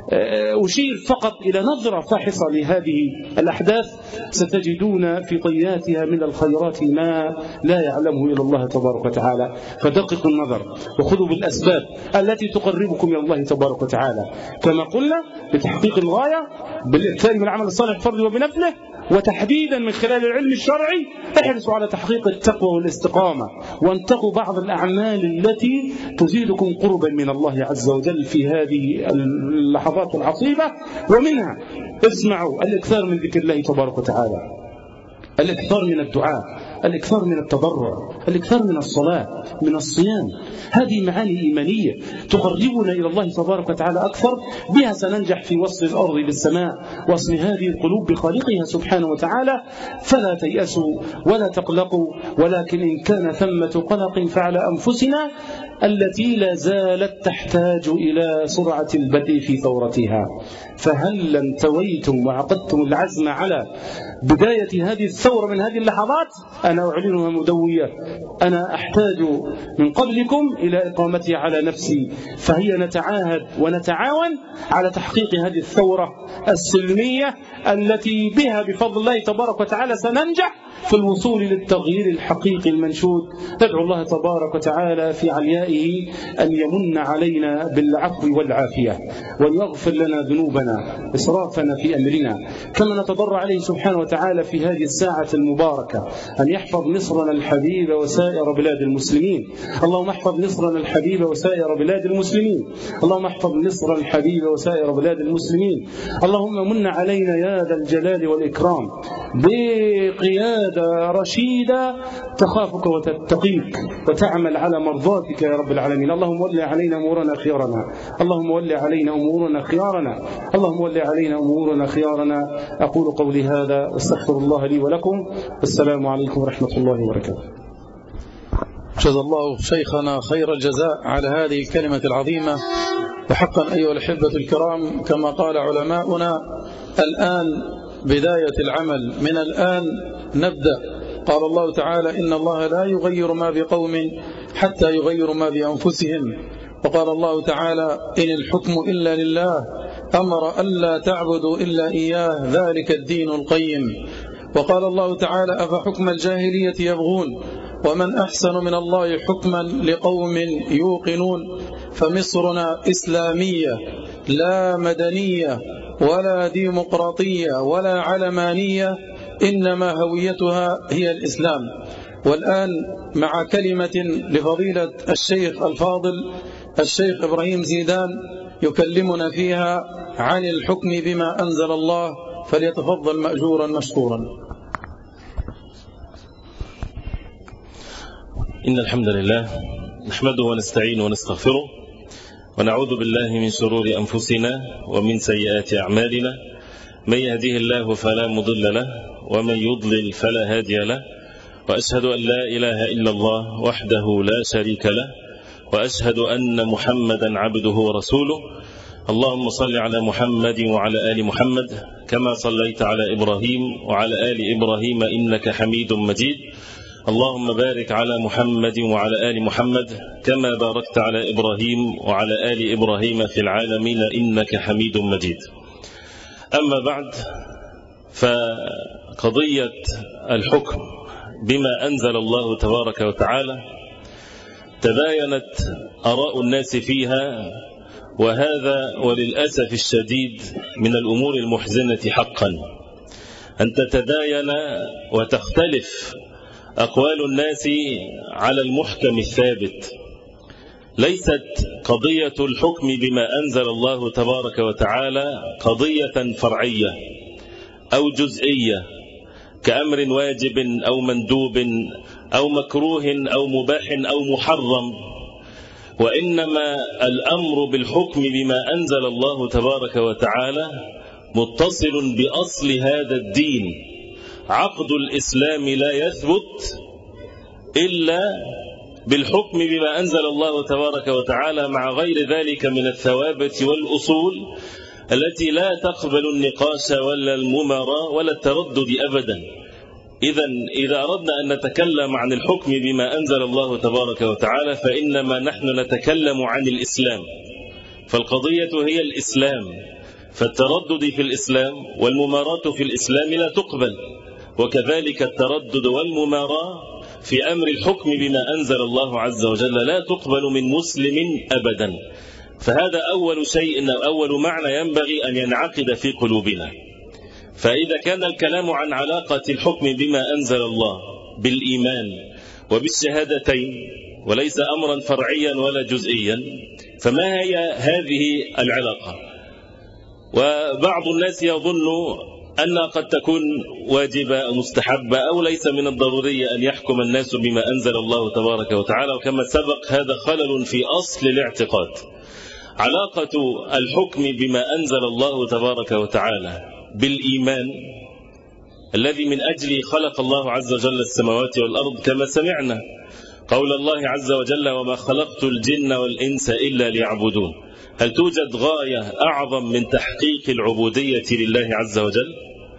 أشير فقط إلى نظرة فاحصة لهذه الأحداث، ستجدون في طياتها من الخيرات ما لا يعلمه إلا الله تبارك وتعالى. فدققوا النظر وخذوا بالأسباب التي تقربكم إلى الله تبارك وتعالى، كما قلنا، لتحقيق الغاية بالإكثار من العمل الصالح بفرضه وبنفله، وتحديدا من خلال العلم الشرعي احرصوا على تحقيق التقوى والاستقامة، وانتقوا بعض الأعمال التي تزيدكم قربا من الله عز وجل في هذه اللحظات العصيبة. ومنها اسمعوا الإكثار من ذكر الله تبارك وتعالى، الإكثار من الدعاء، الإكثار من التضرع، الإكثار من الصلاة، من الصيام. هذه معاني إيمانية تقربنا إلى الله تبارك وتعالى أكثر، بها سننجح في وصل الأرض بالسماء، وصل هذه القلوب بخالقها سبحانه وتعالى. فلا تيأسوا ولا تقلقوا، ولكن إن كان ثمة قلق فعلى أنفسنا التي لا زالت تحتاج إلى سرعة البدء في ثورتها. فهل انتويتم وعقدتم العزم على بداية هذه الثورة من هذه اللحظات؟ أنا أعلنها مدوية، أنا أحتاج من قبلكم إلى إقامتها على نفسي، فهي نتعاهد ونتعاون على تحقيق هذه الثورة السلمية التي بها بفضل الله تبارك وتعالى سننجح في الوصول للتغيير الحقيقي المنشود. ندعو الله تبارك وتعالى في عليائه أن يمن علينا بالعفو والعافية، وأن يغفر لنا ذنوبنا إسرافنا في أمرنا، كما نتضرع عليه سبحانه وتعالى في هذه الساعة المباركة أن يحفظ مصرنا الحبيب وسائر بلاد المسلمين. اللهم احفظ مصرنا الحبيب وسائر بلاد المسلمين، اللهم احفظ مصر الحبيب وسائر بلاد المسلمين. اللهم من علينا يا ذا الجلال والإكرام بقيادة رشيدة تخافك وتتقيك وتعمل على مرضاتك يا رب العالمين. اللهم ول علينا أمورنا خيارنا، اللهم ول علينا أمورنا خيارنا، اللهم ول علينا أمورنا خيارنا. أقول قولي هذا واستغفر الله لي ولكم، والسلام عليكم ورحمة الله وبركاته. جزا الله شيخنا خير الجزاء على هذه الكلمة العظيمة. وحقا أيها الأحبة الكرام، كما قال علماؤنا، الآن بداية العمل، من الآن نبدأ. قال الله تعالى: إن الله لا يغير ما بقوم حتى يغيروا ما بأنفسهم. وقال الله تعالى: إن الحكم إلا لله أمر ألا تعبدوا إلا إياه ذلك الدين القيم. وقال الله تعالى: أفحكم الجاهلية يبغون ومن أحسن من الله حكما لقوم يوقنون. فمصرنا إسلامية لا مدنية ولا ديمقراطية ولا علمانية، إنما هويتها هي الإسلام. والآن مع كلمة لفضيلة الشيخ الفاضل الشيخ إبراهيم زيدان يكلمنا فيها عن الحكم بما أنزل الله، فليتفضل مأجورا مشكورا. إن الحمد لله نحمده ونستعينه ونستغفره، ونعوذ بالله من شرور أنفسنا ومن سيئات أعمالنا. من يهديه الله فلا مضل له، ومن يضلل فلا هادي له. وأشهد أن لا إله إلا الله وحده لا شريك له، وأشهد أن محمدا عبده ورسوله. اللهم صل على محمد وعلى آل محمد كما صليت على إبراهيم وعلى آل إبراهيم إنك حميد مجيد. اللهم بارك على محمد وعلى آل محمد كما باركت على إبراهيم وعلى آل إبراهيم في العالمين إنك حميد مجيد. أما بعد، فقضية الحكم بما أنزل الله تبارك وتعالى تباينت آراء الناس فيها، وهذا وللأسف الشديد من الأمور المحزنة حقا، أن تتباين وتختلف أقوال الناس على المحكم الثابت. ليست قضية الحكم بما أنزل الله تبارك وتعالى قضية فرعية أو جزئية كأمر واجب أو مندوب أو مكروه أو مباح أو محرم، وإنما الأمر بالحكم بما أنزل الله تبارك وتعالى متصل بأصل هذا الدين. عقد الإسلام لا يثبت إلا بالحكم بما أنزل الله تبارك وتعالى، مع غير ذلك من الثوابت والأصول التي لا تقبل النقاش ولا الممارة ولا التردد أبدا. إذا أردنا أن نتكلم عن الحكم بما أنزل الله تبارك وتعالى فإنما نحن نتكلم عن الإسلام، فالقضية هي الإسلام، فالتردد في الإسلام والممارات في الإسلام لا تقبل، وكذلك التردد والمماراه في أمر الحكم بما أنزل الله عز وجل لا تقبل من مسلم أبدا. فهذا أول شيء، أول معنى ينبغي أن ينعقد في قلوبنا. فإذا كان الكلام عن علاقة الحكم بما أنزل الله بالإيمان وبالشهادتين وليس أمرا فرعيا ولا جزئيا، فما هي هذه العلاقة؟ وبعض الناس يظن أنها قد تكون واجبة أو مستحبة أو ليس من الضروري أن يحكم الناس بما أنزل الله تبارك وتعالى، وكما سبق هذا خلل في أصل الاعتقاد. علاقة الحكم بما أنزل الله تبارك وتعالى بالإيمان الذي من أجله خلق الله عز وجل السماوات والأرض، كما سمعنا قول الله عز وجل: وما خلقت الجن والإنس إلا ليعبدون. هل توجد غاية أعظم من تحقيق العبودية لله عز وجل؟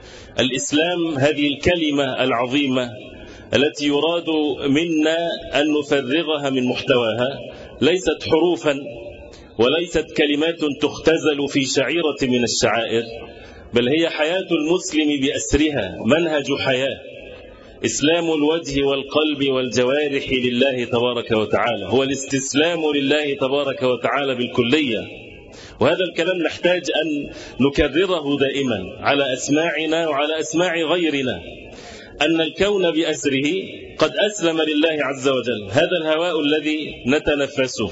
الإسلام هذه الكلمة العظيمة التي يراد منا أن نفرغها من محتواها ليست حروفا وليست كلمات تختزل في شعيرة من الشعائر، بل هي حياة المسلم بأسرها، منهج حياة، إسلام الوجه والقلب والجوارح لله تبارك وتعالى، هو الاستسلام لله تبارك وتعالى بالكلية. وهذا الكلام نحتاج أن نكرره دائما على أسماعنا وعلى أسماع غيرنا، أن الكون بأسره قد أسلم لله عز وجل. هذا الهواء الذي نتنفسه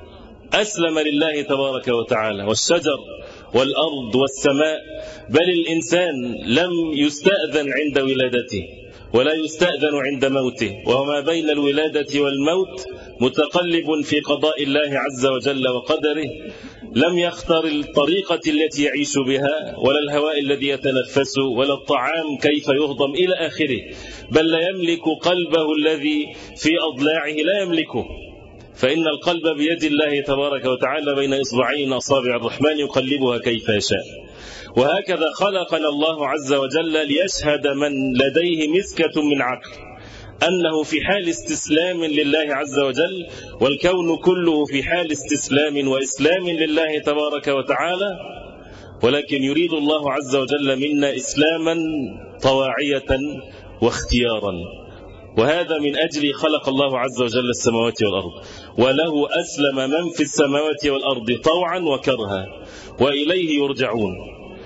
أسلم لله تبارك وتعالى، والشجر والأرض والسماء، بل الإنسان لم يستأذن عند ولادته ولا يستأذن عند موته، وما بين الولادة والموت متقلب في قضاء الله عز وجل وقدره. لم يختر الطريقة التي يعيش بها ولا الهواء الذي يتنفسه ولا الطعام كيف يهضم إلى آخره، بل لا يملك قلبه الذي في أضلاعه، لا يملكه، فإن القلب بيد الله تبارك وتعالى بين إصبعين من أصابع الرحمن يقلبها كيف يشاء. وهكذا خلقنا الله عز وجل ليشهد من لديه مسكة من عقل أنه في حال استسلام لله عز وجل، والكون كله في حال استسلام وإسلام لله تبارك وتعالى، ولكن يريد الله عز وجل منا إسلاما طواعية واختيارا. وهذا من أجل خلق الله عز وجل السماوات والأرض، وله أسلم من في السماوات والأرض طوعا وكرها وإليه يرجعون.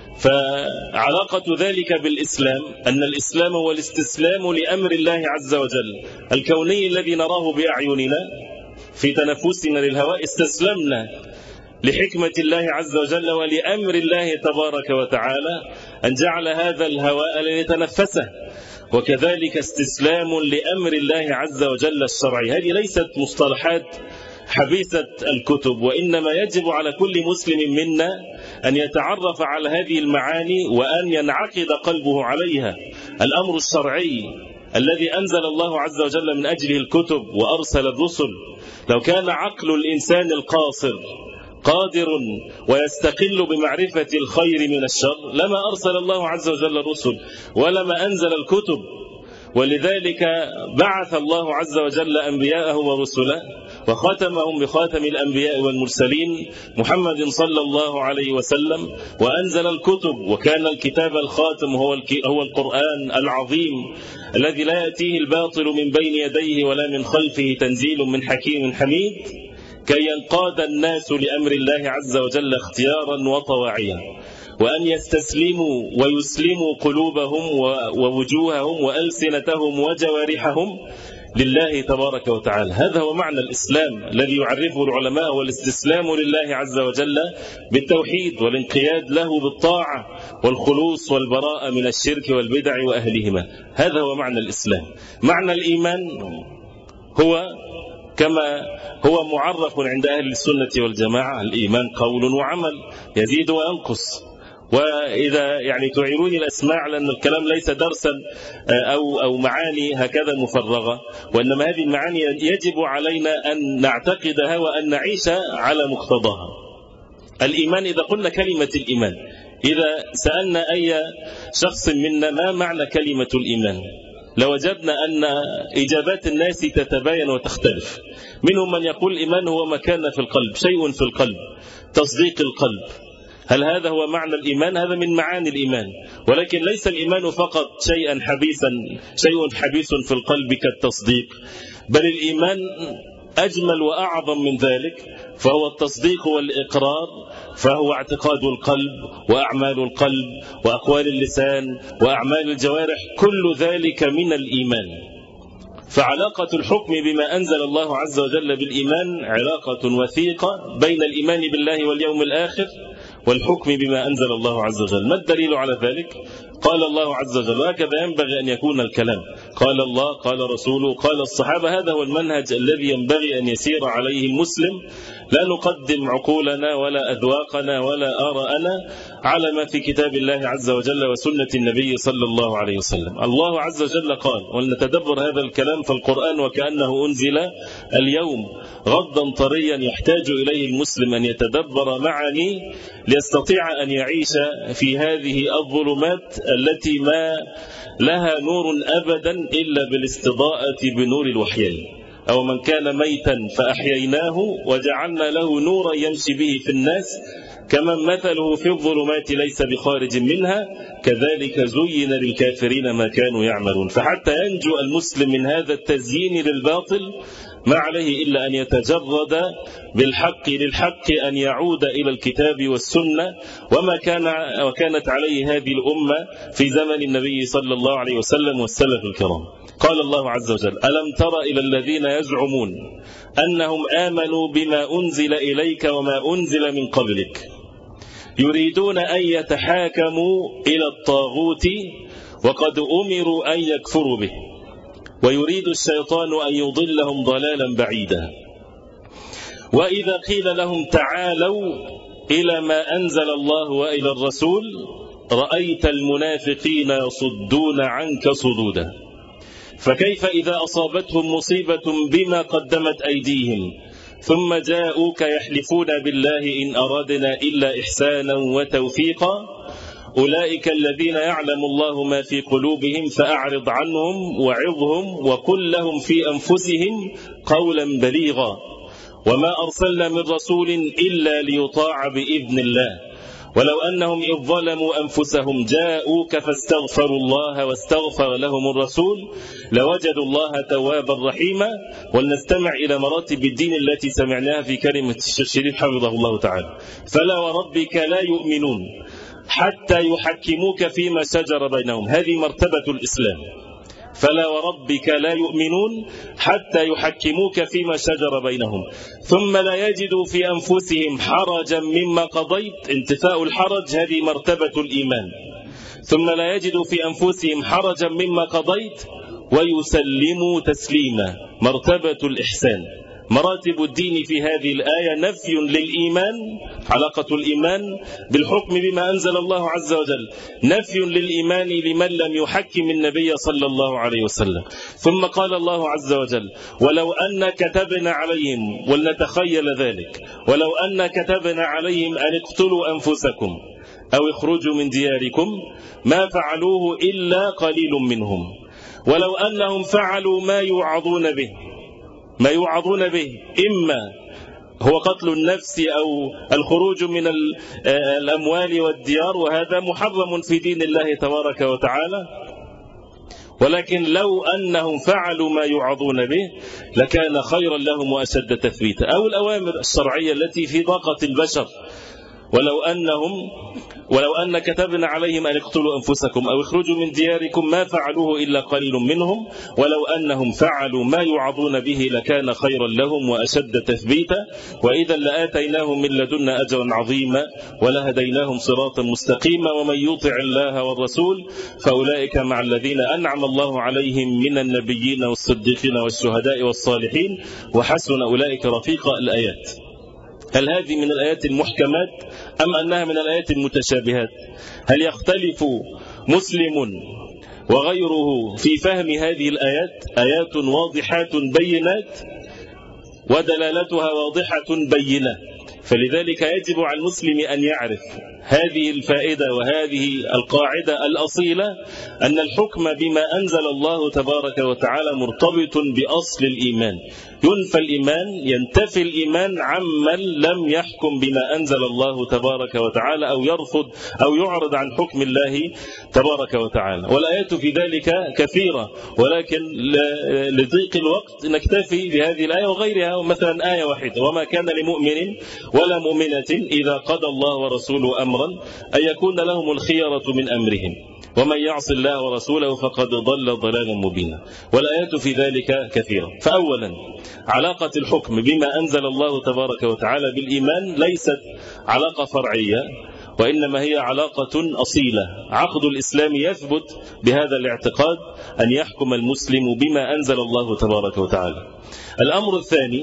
فعلاقة ذلك بالإسلام أن الإسلام هو الاستسلام لأمر الله عز وجل الكوني الذي نراه بأعيننا في تنفسنا للهواء. استسلمنا لحكمة الله عز وجل ولأمر الله تبارك وتعالى أن جعل هذا الهواء لنتنفسه، وكذلك استسلام لأمر الله عز وجل الشرعي. هذه ليست مصطلحات حبيسة الكتب، وإنما يجب على كل مسلم منا أن يتعرف على هذه المعاني وأن ينعقد قلبه عليها. الأمر الشرعي الذي أنزل الله عز وجل من أجله الكتب وأرسل الرسل، لو كان عقل الإنسان القاصر قادر ويستقل بمعرفة الخير من الشر لما أرسل الله عز وجل الرسل ولما أنزل الكتب. ولذلك بعث الله عز وجل أنبياءه ورسله وختمهم بخاتم الأنبياء والمرسلين محمد صلى الله عليه وسلم، وأنزل الكتب، وكان الكتاب الخاتم هو القرآن العظيم الذي لا يأتيه الباطل من بين يديه ولا من خلفه، تنزيل من حكيم حميد، كي ينقاد الناس لأمر الله عز وجل اختيارا وطواعيا، وأن يستسلموا ويسلموا قلوبهم ووجوههم وألسنتهم وجوارحهم لله تبارك وتعالى. هذا هو معنى الإسلام الذي يعرفه العلماء، والاستسلام لله عز وجل بالتوحيد والانقياد له بالطاعة والخلوص والبراءة من الشرك والبدع وأهلهما. هذا هو معنى الإسلام. معنى الإيمان هو كما هو معرف عند أهل السنة والجماعة: الإيمان قول وعمل، يزيد وينقص. وإذا تعيروني الأسماع، لأن الكلام ليس درسا أو معاني هكذا مفرغة، وإنما هذه المعاني يجب علينا أن نعتقدها وأن نعيش على مقتضاها. الإيمان، إذا قلنا كلمة الإيمان، إذا سألنا أي شخص منا ما معنى كلمة الإيمان، لوجدنا أن إجابات الناس تتباين وتختلف. منهم من يقول الإيمان هو مكان في القلب، شيء في القلب، تصديق القلب. هل هذا هو معنى الإيمان؟ هذا من معاني الإيمان، ولكن ليس الإيمان فقط شيء حبيس في القلب كالتصديق، بل الإيمان أجمل وأعظم من ذلك فهو التصديق والإقرار، فهو اعتقاد القلب وأعمال القلب وأقوال اللسان وأعمال الجوارح، كل ذلك من الإيمان. فعلاقة الحكم بما أنزل الله عز وجل بالإيمان علاقة وثيقة بين الإيمان بالله واليوم الآخر والحكم بما أنزل الله عز وجل. ما الدليل على ذلك؟ قال الله عز وجل، وهكذا ينبغي أن يكون الكلام، قال الله قال رسوله قال الصحابة، هذا هو المنهج الذي ينبغي أن يسير عليه المسلم. لا نقدم عقولنا ولا أذواقنا ولا آراءنا على ما في كتاب الله عز وجل وسنة النبي صلى الله عليه وسلم. الله عز وجل قال، ولنتدبر هذا الكلام، فالقرآن وكأنه أنزل اليوم غضا طريا يحتاج إليه المسلم أن يتدبر معاني ليستطيع أن يعيش في هذه الظلمات التي ما لها نور أبدا إلا بالاستضاءة بنور الوحيين. أو من كان ميتا فأحييناه وجعلنا له نورا يمشي به في الناس كمن مثله في الظلمات ليس بخارج منها كذلك زين للكافرين ما كانوا يعملون. فحتى ينجو المسلم من هذا التزيين للباطل ما عليه إلا أن يتجرد بالحق للحق، أن يعود إلى الكتاب والسنة وكانت عليه هذه الأمة في زمن النبي صلى الله عليه وسلم والسلف الكرام. قال الله عز وجل، ألم تر إلى الذين يزعمون أنهم آمنوا بما أنزل إليك وما أنزل من قبلك يريدون أن يتحاكموا إلى الطاغوت وقد أمروا أن يكفروا به ويريد الشيطان أن يضلهم ضلالا بعيدا. وإذا قيل لهم تعالوا إلى ما أنزل الله وإلى الرسول رأيت المنافقين يصدون عنك صدودا. فكيف إذا أصابتهم مصيبة بما قدمت أيديهم ثم جاءوك يحلفون بالله إن أرادنا إلا إحسانا وتوفيقا أولئك الذين يعلم الله ما في قلوبهم فأعرض عنهم وعظهم وقل لهم في أنفسهم قولا بليغا وما أرسلنا من رسول إلا ليطاع بإذن الله ولو أنهم إذ ظلموا أنفسهم جاءوك فاستغفروا الله واستغفر لهم الرسول لوجدوا الله توابا رحيما. ولنستمع إلى مراتب الدين التي سمعناها في كلمة الشيخ الشريف حفظه الله تعالى. فلا وربك لا يؤمنون حتى يحكموك فيما شجر بينهم، هذه مرتبة الإسلام. فلا وربك لا يؤمنون حتى يحكموك فيما شجر بينهم ثم لا يجدوا في أنفسهم حرجا مما قضيت، انتفاء الحرج هذه مرتبة الإيمان. ثم لا يجدوا في أنفسهم حرجا مما قضيت ويسلموا تسليما، مرتبة الإحسان. مراتب الدين في هذه الآية نفي للإيمان، علاقة الإيمان بالحكم بما أنزل الله عز وجل، نفي للإيمان لمن لم يحكم النبي صلى الله عليه وسلم. ثم قال الله عز وجل ولو أن كتبنا عليهم، ولنتخيل ذلك، ولو أن كتبنا عليهم أن اقتلوا أنفسكم أو اخرجوا من دياركم ما فعلوه إلا قليل منهم ولو أنهم فعلوا ما يوعظون به إما هو قتل النفس أو الخروج من الأموال والديار، وهذا محرم في دين الله تبارك وتعالى، ولكن لو أنهم فعلوا ما يوعظون به لكان خيرا لهم وأشد تثبيتا. أو الأوامر الشرعية التي في طاقة البشر، ولو أن كتبنا عليهم أن اقتلوا أنفسكم أو اخرجوا من دياركم ما فعلوه إلا قليل منهم ولو أنهم فعلوا ما يوعظون به لكان خيرا لهم وأشد تثبيتا وإذا لآتيناهم من لدنا أجرا عظيما ولهديناهم صراطا مستقيما ومن يطع الله والرسول فأولئك مع الذين أنعم الله عليهم من النبيين والصديقين والشهداء والصالحين وحسن أولئك رفيقا. الآيات، هل هذه من الآيات المحكمات أم أنها من الآيات المتشابهات؟ هل يختلف مسلم وغيره في فهم هذه الآيات؟ آيات واضحات بينات ودلالتها واضحة بينة، فلذلك يجب على المسلم أن يعرف هذه الفائدة وهذه القاعدة الأصيلة أن الحكم بما أنزل الله تبارك وتعالى مرتبط بأصل الإيمان. ينفى الإيمان، ينتفي الإيمان عمن لم يحكم بما أنزل الله تبارك وتعالى أو يرفض أو يعرض عن حكم الله تبارك وتعالى. والآيات في ذلك كثيرة، ولكن لضيق الوقت نكتفي بهذه الآية وغيرها. مثلا آية واحدة: وما كان لمؤمن ولا مؤمنة إذا قضى الله ورسوله أمرا أن يكون لهم الخيرة من أمرهم ومن يعص الله ورسوله فقد ضل ضلالا مبينا. والآيات في ذلك كثيرة. فأولا علاقة الحكم بما أنزل الله تبارك وتعالى بالإيمان ليست علاقة فرعية، وإنما هي علاقة أصيلة. عقد الإسلام يثبت بهذا الاعتقاد أن يحكم المسلم بما أنزل الله تبارك وتعالى. الأمر الثاني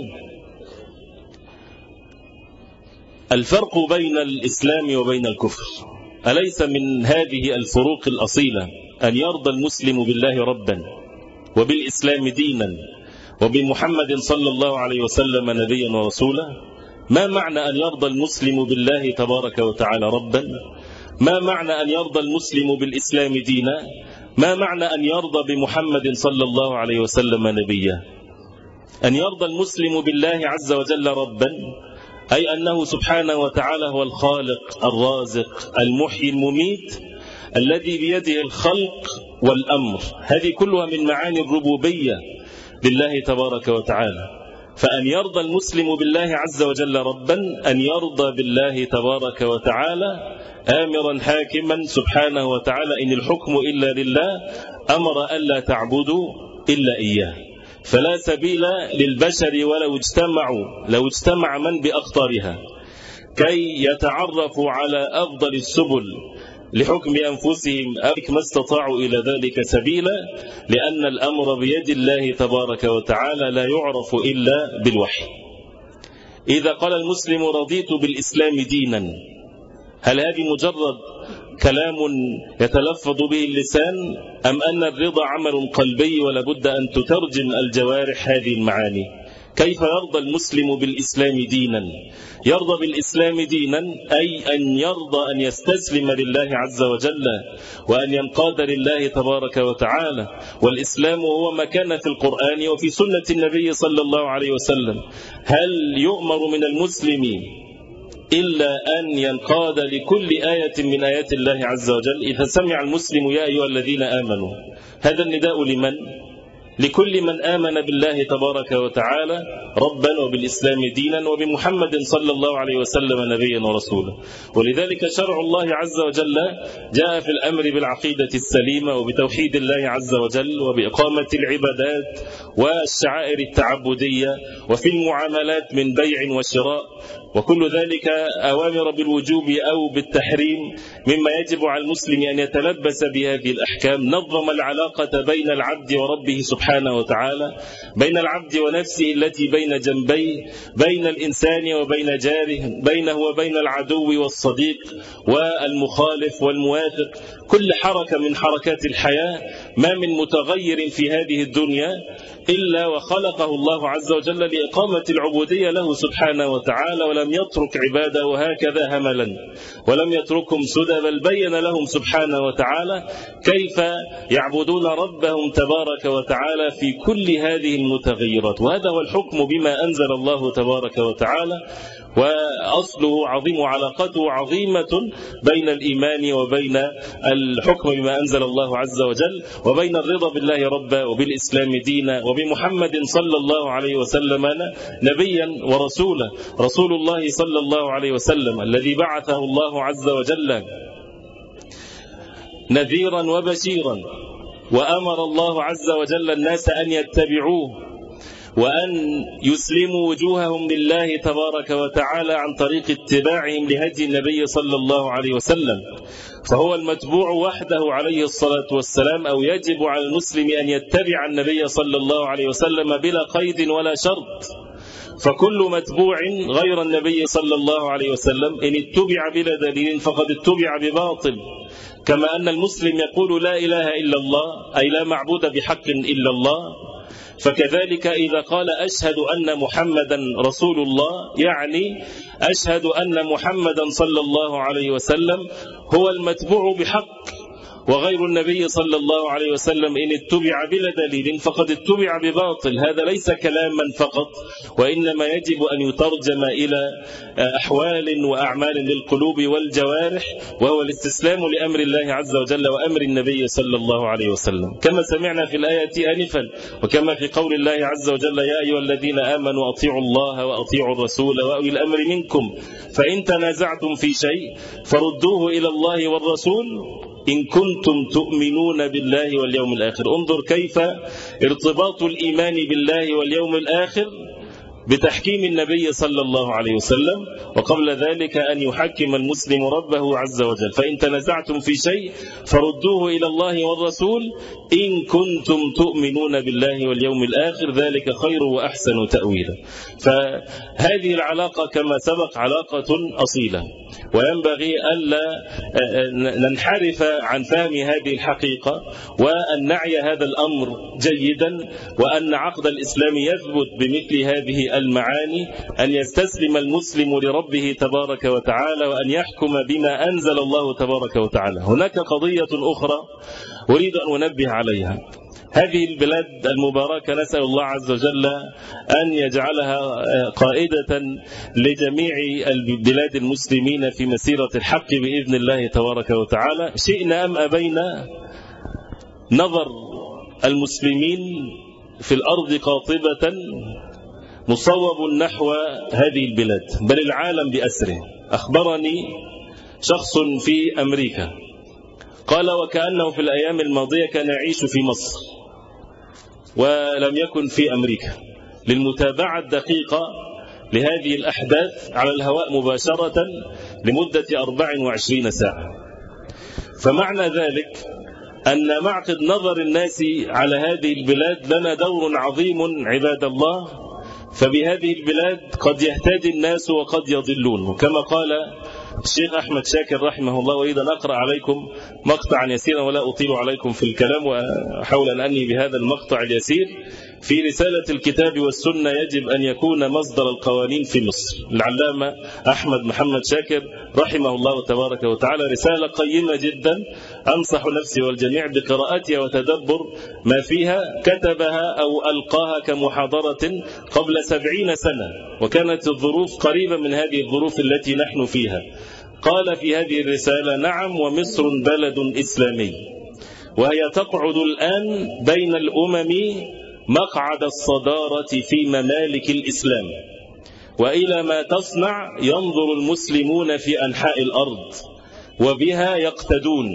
الفرق بين الإسلام وبين الكفر. أليس من هذه الفروق الأصيلة أن يرضى المسلم بالله ربا وبالإسلام دينا وبمحمد صلى الله عليه وسلم نبيا ورسولا؟ ما معنى أن يرضى المسلم بالله تبارك وتعالى ربا؟ ما معنى أن يرضى المسلم بالإسلام دينا؟ ما معنى أن يرضى بمحمد صلى الله عليه وسلم نبيا؟ أن يرضى المسلم بالله عز وجل ربا أي أنه سبحانه وتعالى هو الخالق الرازق المحيي المميت الذي بيده الخلق والأمر. هذه كلها من معاني الربوبية لله تبارك وتعالى. فأن يرضى المسلم بالله عز وجل ربا أن يرضى بالله تبارك وتعالى آمرا حاكما سبحانه وتعالى إن الحكم إلا لله، أمر ألا تعبدوا إلا إياه. فلا سبيل للبشر لو اجتمع من بأخطارها كي يتعرفوا على أفضل السبل لحكم أنفسهم ما استطاعوا إلى ذلك سبيلا، لأن الأمر بيد الله تبارك وتعالى لا يعرف إلا بالوحي. إذا قال المسلم رضيت بالإسلام دينا، هل هذه مجرد كلام يتلفظ به اللسان أم أن الرضا عمل قلبي ولا بد أن تترجم الجوارح هذه المعاني؟ كيف يرضى المسلم بالإسلام دينا؟ يرضى بالإسلام دينا أي أن يرضى أن يستسلم لله عز وجل وأن ينقاد لله تبارك وتعالى. والإسلام هو ما كان في القرآن وفي سنة النبي صلى الله عليه وسلم. هل يؤمر من المسلم إلا أن ينقاد لكل آية من آيات الله عز وجل؟ إذا سمع المسلم يا أيها الذين آمنوا، هذا النداء لمن؟ لكل من آمن بالله تبارك وتعالى ربا وبالإسلام دينا وبمحمد صلى الله عليه وسلم نبيا ورسولا. ولذلك شرع الله عز وجل جاء في الأمر بالعقيدة السليمة وبتوحيد الله عز وجل وبإقامة العبادات والشعائر التعبدية وفي المعاملات من بيع وشراء، وكل ذلك أوامر بالوجوب أو بالتحريم مما يجب على المسلم أن يتلبس بهذه الأحكام. نظم العلاقة بين العبد وربه سبحانه وتعالى، بين العبد ونفسه التي بين جنبيه، بين الإنسان وبين جاره، بينه وبين العدو والصديق والمخالف والموافق. كل حركة من حركات الحياة ما من متغير في هذه الدنيا إلا وخلقه الله عز وجل لإقامة العبودية له سبحانه وتعالى، ولم يترك عباده هكذا هملا ولم يتركهم سدى، بل بين لهم سبحانه وتعالى كيف يعبدون ربهم تبارك وتعالى في كل هذه المتغيرات. وهذا هو الحكم بما أنزل الله تبارك وتعالى، وأصله عظيم وعلاقته عظيمة بين الإيمان وبين الحكم بما أنزل الله عز وجل، وبين الرضا بالله ربا وبالإسلام دينا وبمحمد صلى الله عليه وسلم نبيا ورسولا. رسول الله صلى الله عليه وسلم الذي بعثه الله عز وجل نذيرا وبشيرا، وأمر الله عز وجل الناس أن يتبعوه وأن يسلموا وجوههم لله تبارك وتعالى عن طريق اتباعهم لهدي النبي صلى الله عليه وسلم. فهو المتبوع وحده عليه الصلاة والسلام، أو يجب على المسلم أن يتبع النبي صلى الله عليه وسلم بلا قيد ولا شرط. فكل متبوع غير النبي صلى الله عليه وسلم إن اتبع بلا دليل فقد اتبع بباطل. كما أن المسلم يقول لا إله إلا الله أي لا معبود بحق إلا الله، فكذلك إذا قال أشهد أن محمدا رسول الله يعني أشهد أن محمدا صلى الله عليه وسلم هو المتبوع بحق، وغير النبي صلى الله عليه وسلم إن اتبع بلا دليل فقد اتبع بباطل. هذا ليس كلاما فقط، وإنما يجب أن يترجم إلى أحوال وأعمال للقلوب والجوارح، وهو الاستسلام لأمر الله عز وجل وأمر النبي صلى الله عليه وسلم، كما سمعنا في الآية آنفا، وكما في قول الله عز وجل يا أيها الذين آمنوا أطيعوا الله وأطيعوا الرسول وأولي الأمر منكم فإن تنازعتم في شيء فردوه إلى الله والرسول إن كنتم تؤمنون بالله واليوم الآخر. انظر كيف ارتباط الإيمان بالله واليوم الآخر بتحكيم النبي صلى الله عليه وسلم، وقبل ذلك أن يحكم المسلم ربه عز وجل. فإن تنازعتم في شيء فردوه إلى الله والرسول إن كنتم تؤمنون بالله واليوم الآخر ذلك خير وأحسن تأويلا. فهذه العلاقة كما سبق علاقة أصيلة، وينبغي ألا ننحرف عن فهم هذه الحقيقة، وأن نعي هذا الأمر جيدا، وأن عقد الإسلام يثبت بمثل هذه المعاني، أن يستسلم المسلم لربه تبارك وتعالى، وأن يحكم بما أنزل الله تبارك وتعالى. هناك قضية أخرى أريد أن أنبه عليها. هذه البلاد المباركة نسأل الله عز وجل أن يجعلها قائدة لجميع البلاد المسلمين في مسيرة الحق بإذن الله تبارك وتعالى. شئنا أم أبينا نظر المسلمين في الأرض قاطبة مصوب نحو هذه البلاد بل العالم بأسره. أخبرني شخص في أمريكا قال وكأنه في الأيام الماضية كان يعيش في مصر ولم يكن في أمريكا، للمتابعة الدقيقة لهذه الأحداث على الهواء مباشرة لمدة 24 ساعة. فمعنى ذلك أن معقد نظر الناس على هذه البلاد لنا دور عظيم عباد الله. فبهذه البلاد قد يهتدي الناس وقد يضلون، وكما قال الشيخ أحمد شاكر رحمه الله. وإذا أقرأ عليكم مقطعا يسيرا ولا أطيل عليكم في الكلام، وأحاول أن أنهي بهذا المقطع اليسير. في رسالة الكتاب والسنة يجب أن يكون مصدر القوانين في مصر، العلامة أحمد محمد شاكر رحمه الله تبارك وتعالى، رسالة قيمة جدا أنصح نفسي والجميع بقراءتها وتدبر ما فيها. كتبها أو ألقاها كمحاضرة قبل 70 سنة، وكانت الظروف قريبة من هذه الظروف التي نحن فيها. قال في هذه الرسالة نعم ومصر بلد إسلامي، وهي تقعد الآن بين الأمم مقعد الصدارة في ممالك الإسلام، وإلى ما تصنع ينظر المسلمون في أنحاء الأرض وبها يقتدون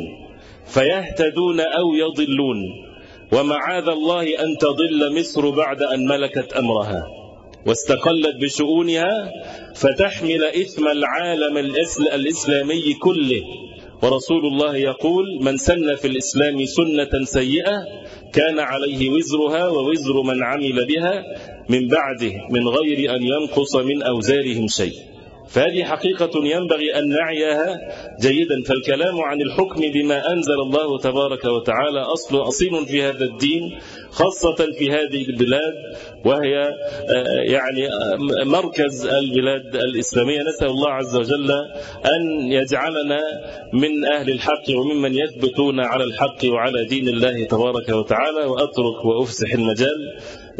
فيهتدون أو يضلون، ومعاذ الله أن تضل مصر بعد أن ملكت أمرها واستقلت بشؤونها فتحمل إثم العالم الإسلامي كله. ورسول الله يقول من سن في الإسلام سنة سيئة كان عليه وزرها ووزر من عمل بها من بعده من غير أن ينقص من أوزارهم شيء. فهذه حقيقة ينبغي أن نعيها جيدا. فالكلام عن الحكم بما أنزل الله تبارك وتعالى أصيل في هذا الدين، خاصة في هذه البلاد وهي يعني مركز البلاد الإسلامية. نسأل الله عز وجل أن يجعلنا من أهل الحق وممن يثبتون على الحق وعلى دين الله تبارك وتعالى. وأترك وأفسح المجال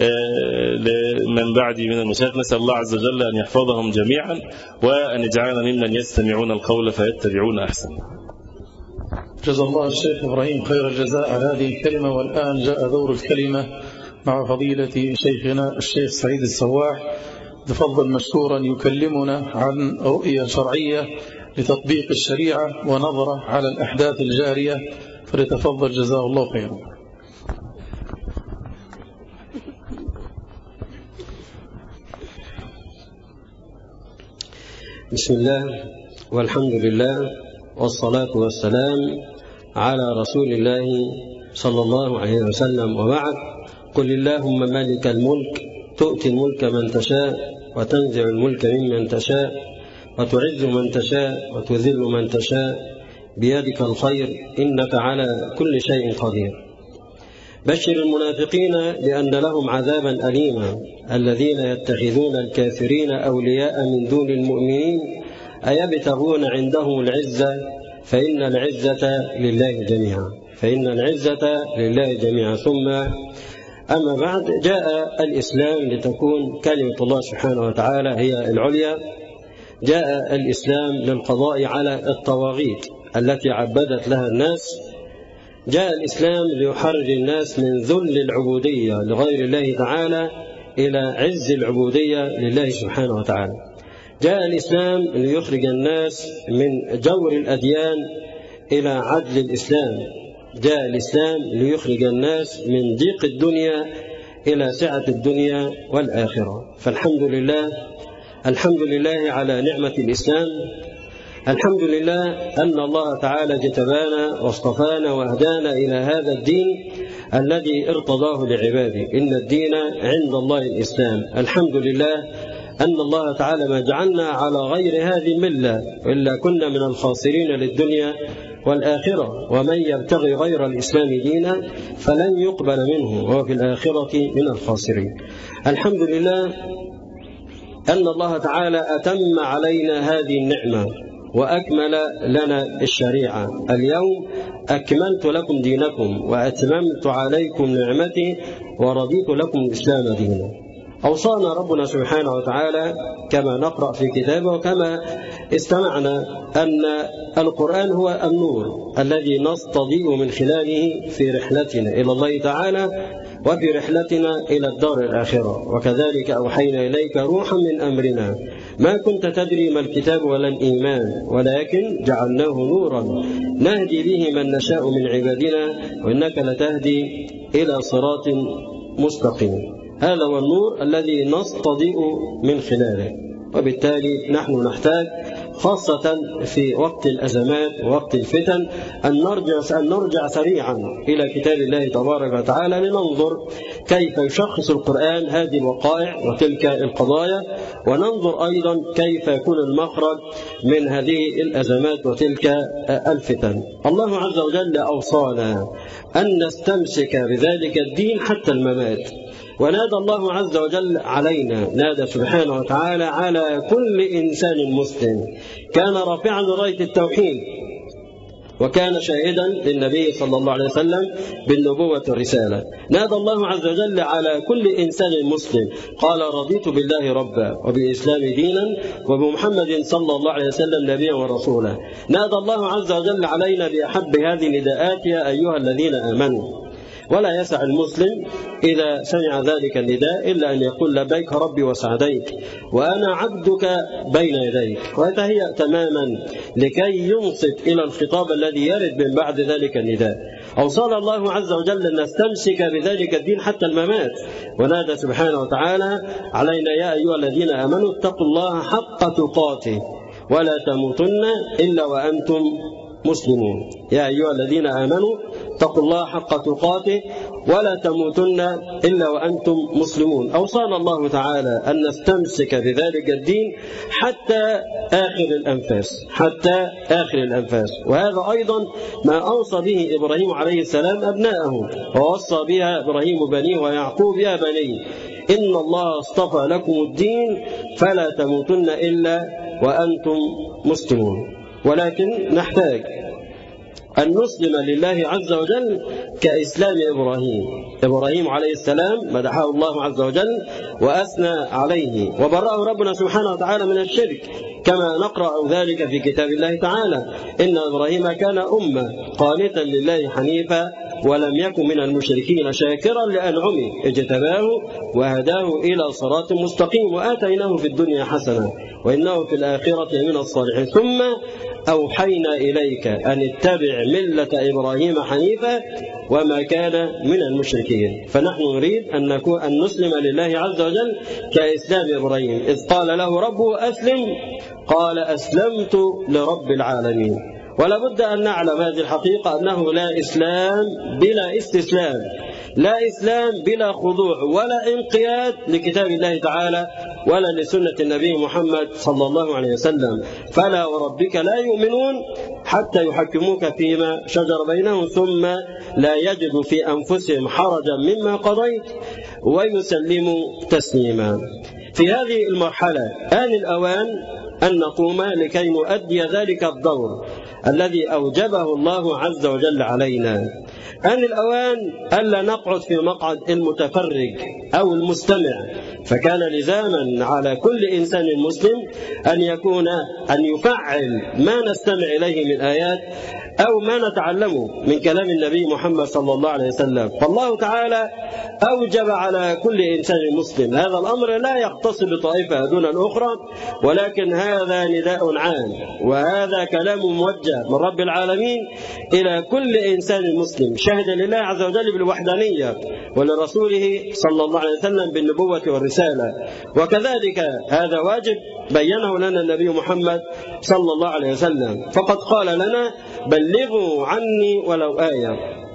لمن بعدي من المشايخ. نسأل الله عز وجل أن يحفظهم جميعا وأن يجعلنا ممن يستمعون القول فيتبعون أحسن. جزا الله الشيخ إبراهيم خير الجزاء على هذه الكلمة. والآن جاء دور الكلمة مع فضيلة شيخنا الشيخ سعيد السواح. تفضل مشكورا يكلمنا عن رؤية شرعية لتطبيق الشريعة ونظرة على الأحداث الجارية، فليتفضل جزاه الله خيرا. بسم الله والحمد لله والصلاة والسلام على رسول الله صلى الله عليه وسلم، وبعد. قل اللهم مالك الملك تؤتي الملك من تشاء وتنزع الملك ممن تشاء وتعز من تشاء وتذل من تشاء بيدك الخير إنك على كل شيء قدير. بشر المنافقين بأن لهم عذابا أليما الذين يتخذون الكافرين أولياء من دون المؤمنين أيبتغون عندهم العزة فإن العزة لله جميعا ثم أما بعد، جاء الإسلام لتكون كلمة الله سبحانه وتعالى هي العليا. جاء الإسلام للقضاء على الطواغيت التي عبدت لها الناس. جاء الإسلام ليحرر الناس من ذل العبودية لغير الله تعالى إلى عز العبودية لله سبحانه وتعالى. جاء الإسلام ليخرج الناس من جور الأديان إلى عدل الإسلام. جاء الإسلام ليخرج الناس من ضيق الدنيا إلى سعة الدنيا والآخرة. فالحمد لله على نعمة الإسلام. الحمد لله أن الله تعالى اجتبانا واصطفانا وهدانا إلى هذا الدين الذي ارتضاه لعباده. إن الدين عند الله الإسلام. الحمد لله أن الله تعالى ما جعلنا على غير هذه الملة إلا كنا من الخاسرين للدنيا والآخرة. ومن يبتغي غير الإسلام دينا فلن يقبل منه وهو في الآخرة من الخاسرين. الحمد لله أن الله تعالى أتم علينا هذه النعمة وأكمل لنا الشريعة. اليوم أكملت لكم دينكم وأتممت عليكم نعمتي ورضيت لكم الإسلام دينا. أوصانا ربنا سبحانه وتعالى كما نقرأ في كتابه وكما استمعنا أن القرآن هو النور الذي نستضيء من خلاله في رحلتنا إلى الله تعالى وفي رحلتنا إلى الدار الآخرة. وكذلك أوحينا إليك روحا من أمرنا ما كنت تدري ما الكتاب ولا الإيمان ولكن جعلناه نورا نهدي به من نشاء من عبادنا وإنك لتهدي إلى صراط مستقيم. هذا هو النور الذي نستضيء من خلاله. وبالتالي نحن نحتاج خاصة في وقت الأزمات ووقت الفتن أن نرجع سريعا إلى كتاب الله تبارك وتعالى لننظر كيف يشخص القرآن هذه الوقائع وتلك القضايا، وننظر أيضا كيف يكون المخرج من هذه الأزمات وتلك الفتن. الله عز وجل أوصانا أن نستمسك بذلك الدين حتى الممات. ونادى الله عز وجل علينا، نادى سبحانه وتعالى على كل إنسان مسلم كان رافعا راية التوحيد وكان شاهدا للنبي صلى الله عليه وسلم بالنبوة والرسالة. نادى الله عز وجل على كل إنسان مسلم قال رضيت بالله ربا وبالإسلام دينا وبمحمد صلى الله عليه وسلم نبيا ورسولا. نادى الله عز وجل علينا بأحب هذه النداءات يا أيها الذين آمنوا. ولا يسع المسلم إذا سمع ذلك النداء إلا أن يقول لبيك ربي وسعديك وأنا عبدك بين يديك، ويتهيأ تماما لكي ينصت إلى الخطاب الذي يرد من بعد ذلك النداء. أوصانا الله عز وجل أن نستمسك بذلك الدين حتى الممات. ونادى سبحانه وتعالى علينا يا أيها الذين آمنوا اتقوا الله حق تقاته ولا تموتن إلا وأنتم مسلمون. يا أيها الذين آمنوا اتقوا الله حق تقاته ولا تموتن إلا وأنتم مسلمون. أوصانا الله تعالى أن نستمسك بذلك الدين حتى آخر الأنفاس. وهذا أيضا ما أوصى به إبراهيم عليه السلام أبناءه، ووصى بها إبراهيم بنيه ويعقوب يا بني إن الله اصطفى لكم الدين فلا تموتن إلا وأنتم مسلمون. ولكن نحتاج أن نسلم لله عز وجل كإسلام إبراهيم عليه السلام مدحه الله عز وجل وأثنى عليه وبرأه ربنا سبحانه وتعالى من الشرك، كما نقرأ ذلك في كتاب الله تعالى إن إبراهيم كان أمة قانتا لله حنيفا ولم يكن من المشركين شاكرا لأنعمه اجتباه وهداه إلى صراط مستقيم وآتيناه في الدنيا حسنة وإنه في الآخرة من الصالحين. ثم أوحينا إليك أن اتبع ملة إبراهيم حنيفا وما كان من المشركين. فنحن نريد أن نسلم لله عز وجل كإسلام إبراهيم إذ قال له ربه أسلم قال أسلمت لرب العالمين. ولا بد أن نعلم هذه الحقيقة، أنه لا إسلام بلا استسلام، لا إسلام بلا خضوع ولا انقياد لكتاب الله تعالى ولا لسنة النبي محمد صلى الله عليه وسلم. فلا وربك لا يؤمنون حتى يحكموك فيما شجر بينهم ثم لا يجدوا في أنفسهم حرجا مما قضيت ويسلموا تسليما. في هذه المرحلة آن الأوان أن نقوم لكي نؤدي ذلك الدور الذي أوجبه الله عز وجل علينا. آن الأوان ألا نقعد في مقعد المتفرج أو المستمع، فكان لزاما على كل إنسان مسلم أن يفعل ما نستمع إليه من آيات أو ما نتعلمه من كلام النبي محمد صلى الله عليه وسلم. فالله تعالى أوجب على كل إنسان مسلم هذا الأمر، لا يختص بطائفة دون الأخرى، ولكن هذا نداء عام وهذا كلام موجه من رب العالمين إلى كل إنسان مسلم شهد لله عز وجل بالوحدانية ولرسوله صلى الله عليه وسلم بالنبوة والرسالة. وكذلك هذا واجب بينه لنا النبي محمد صلى الله عليه وسلم، فقد قال لنا بلغوا عني ولو آية.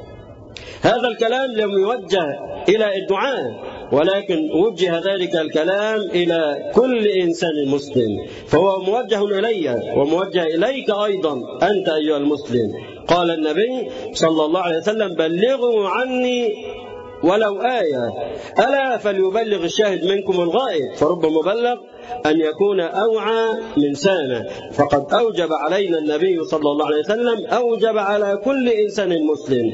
هذا الكلام لم يوجه إلى الدعاء، ولكن وجه ذلك الكلام إلى كل إنسان مسلم، فهو موجه إلي وموجه إليك أيضا أنت أيها المسلم. قال النبي صلى الله عليه وسلم بلغوا عني ولو آية، ألا فليبلغ الشاهد منكم الغائب، فرب مبلغ أن يكون أوعى من سامع. فقد أوجب علينا النبي صلى الله عليه وسلم، أوجب على كل إنسان مسلم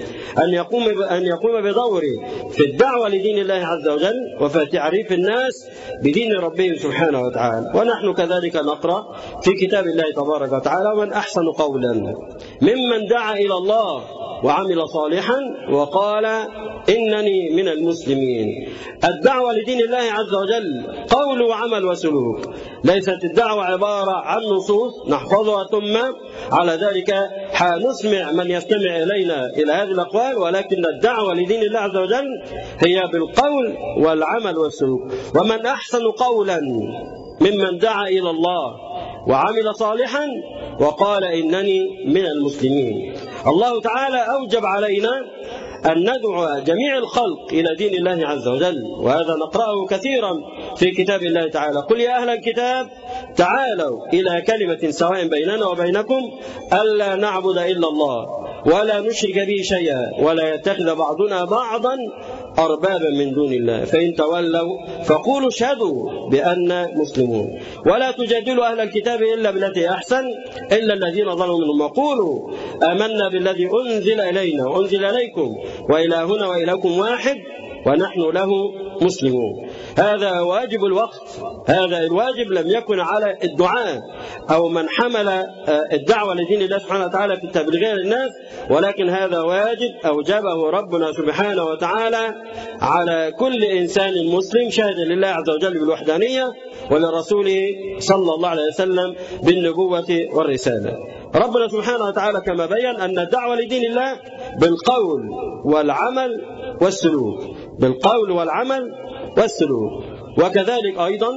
أن يقوم بدوره في الدعوة لدين الله عز وجل وفي تعريف الناس بدين ربهم سبحانه وتعالى. ونحن كذلك نقرأ في كتاب الله تبارك وتعالى: ومن أحسن قولا ممن دعا إلى الله وعمل صالحا وقال إنني من المسلمين. الدعوة لدين الله عز وجل قول وعمل وسلوك، ليست الدعوة عبارة عن نصوص نحفظها ثم على ذلك حنسمع من يستمع إلينا إلى هذه الأقوال، ولكن الدعوة لدين الله عز وجل هي بالقول والعمل والسلوك. ومن أحسن قولا ممن دعا إلى الله وعمل صالحا وقال إنني من المسلمين. الله تعالى أوجب علينا أن ندعو جميع الخلق إلى دين الله عز وجل، وهذا نقرأه كثيرا في كتاب الله تعالى: قل يا أهل الكتاب تعالوا إلى كلمة سواء بيننا وبينكم ألا نعبد إلا الله ولا نشرك به شيئا ولا يتخذ بعضنا بعضا أربابا من دون الله فإن تولوا فقولوا اشهدوا بأننا مسلمون ولا تجادلوا أهل الكتاب إلا بالتي أحسن إلا الذين ظلموا منهم وقولوا آمنا بالذي أنزل إلينا وأنزل إليكم وإلهنا وإلهكم واحد ونحن له مسلمون. هذا واجب الوقت، هذا الواجب لم يكن على الدعاء أو من حمل الدعوة لدين الله سبحانه وتعالى في التبليغ للناس، ولكن هذا واجب أوجبه ربنا سبحانه وتعالى على كل إنسان مسلم شهد لله عز وجل بالوحدانية ولرسوله صلى الله عليه وسلم بالنبوة والرسالة. ربنا سبحانه وتعالى كما بين أن الدعوة لدين الله بالقول والعمل والسلوك، بالقول والعمل والسلوك. وكذلك أيضا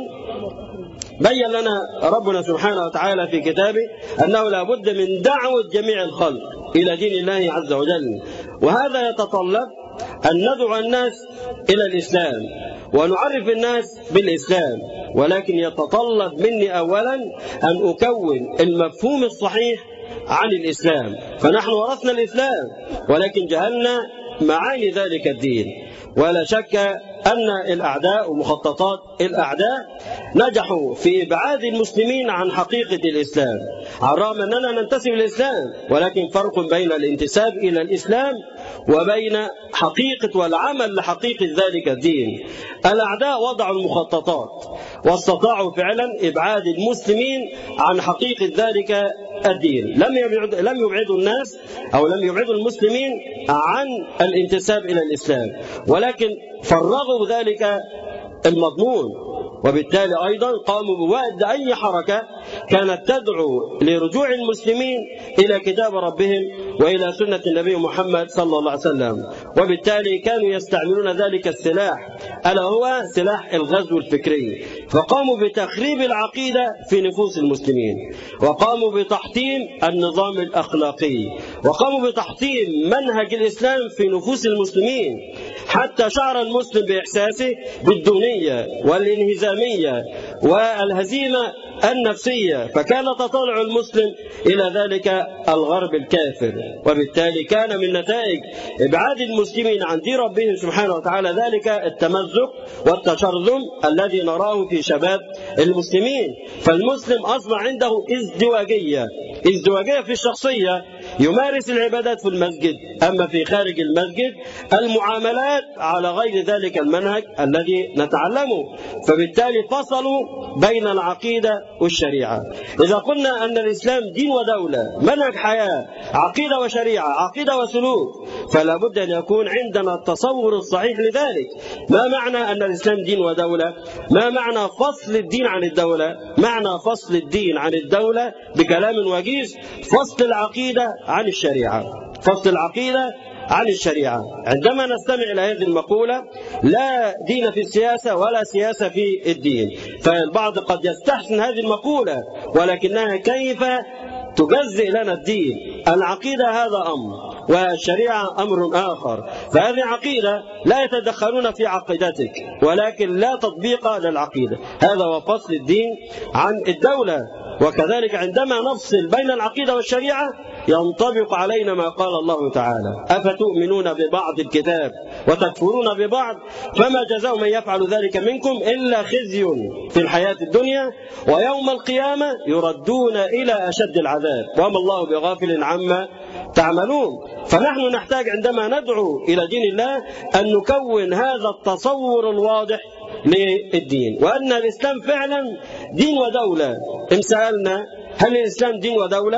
بين لنا ربنا سبحانه وتعالى في كتابه أنه لا بد من دعوة جميع الخلق إلى دين الله عز وجل، وهذا يتطلب أن ندعو الناس إلى الإسلام ونعرف الناس بالإسلام، ولكن يتطلب مني أولا أن أكون المفهوم الصحيح عن الإسلام. فنحن ورثنا الإسلام ولكن جهلنا معاني ذلك الدين. ولا شك أن الأعداء ومخططات الأعداء نجحوا في إبعاد المسلمين عن حقيقة الإسلام، على الرغم أننا ننتسب للإسلام، ولكن فرق بين الانتساب إلى الإسلام وبين حقيقة والعمل لحقيقة ذلك الدين. الأعداء وضعوا المخططات واستطاعوا فعلا إبعاد المسلمين عن حقيقة ذلك الدين. لم يبعدوا الناس أو لم يبعدوا المسلمين عن الانتساب إلى الإسلام، ولكن فرغوا ذلك المضمون، وبالتالي أيضا قاموا بوأد أي حركة كانت تدعو لرجوع المسلمين إلى كتاب ربهم وإلى سنة النبي محمد صلى الله عليه وسلم. وبالتالي كانوا يستعملون ذلك السلاح ألا هو سلاح الغزو الفكري. فقاموا بتخريب العقيدة في نفوس المسلمين، وقاموا بتحطيم النظام الأخلاقي، وقاموا بتحطيم منهج الإسلام في نفوس المسلمين، حتى شعر المسلم بإحساسه بالدونية والانهزامية والهزيمة النفسية، فكان تطلع المسلم إلى ذلك الغرب الكافر. وبالتالي كان من نتائج إبعاد المسلمين عن دين ربهم سبحانه وتعالى ذلك التمزق والتشرذم الذي نراه في شباب المسلمين. فالمسلم أصبح عنده ازدواجية في الشخصية، يمارس العبادات في المسجد، أما في خارج المسجد المعاملات على غير ذلك المنهج الذي نتعلمه. فبالتالي فصلوا بين العقيدة والشريعة. إذا قلنا أن الإسلام دين ودولة، منهج حياة، عقيدة وشريعة، عقيدة وسلوك، فلا بد أن يكون عندنا التصور الصحيح لذلك. ما معنى أن الإسلام دين ودولة؟ ما معنى فصل الدين عن الدولة؟ معنى فصل الدين عن الدولة بكلام وجيز فصل العقيدة عن الشريعة. فصل العقيدة عن الشريعة. عندما نستمع إلى هذه المقولة لا دين في السياسة ولا سياسة في الدين، فالبعض قد يستحسن هذه المقولة، ولكنها كيف تجزئ لنا الدين؟ العقيدة هذا أمر والشريعة أمر آخر. فهذه عقيدة لا يتدخلون في عقيدتك، ولكن لا تطبيق للعقيدة. هذا هو فصل الدين عن الدولة. وكذلك عندما نفصل بين العقيدة والشريعة ينطبق علينا ما قال الله تعالى: أفتؤمنون ببعض الكتاب وتكفرون ببعض فما جزاء من يفعل ذلك منكم إلا خزي في الحياة الدنيا ويوم القيامة يردون إلى أشد العذاب وما الله بغافل عما تعملون. فنحن نحتاج عندما ندعو إلى دين الله أن نكون هذا التصور الواضح للدين، وأن الإسلام فعلا دين ودولة. إن سألنا هل الإسلام دين ودولة؟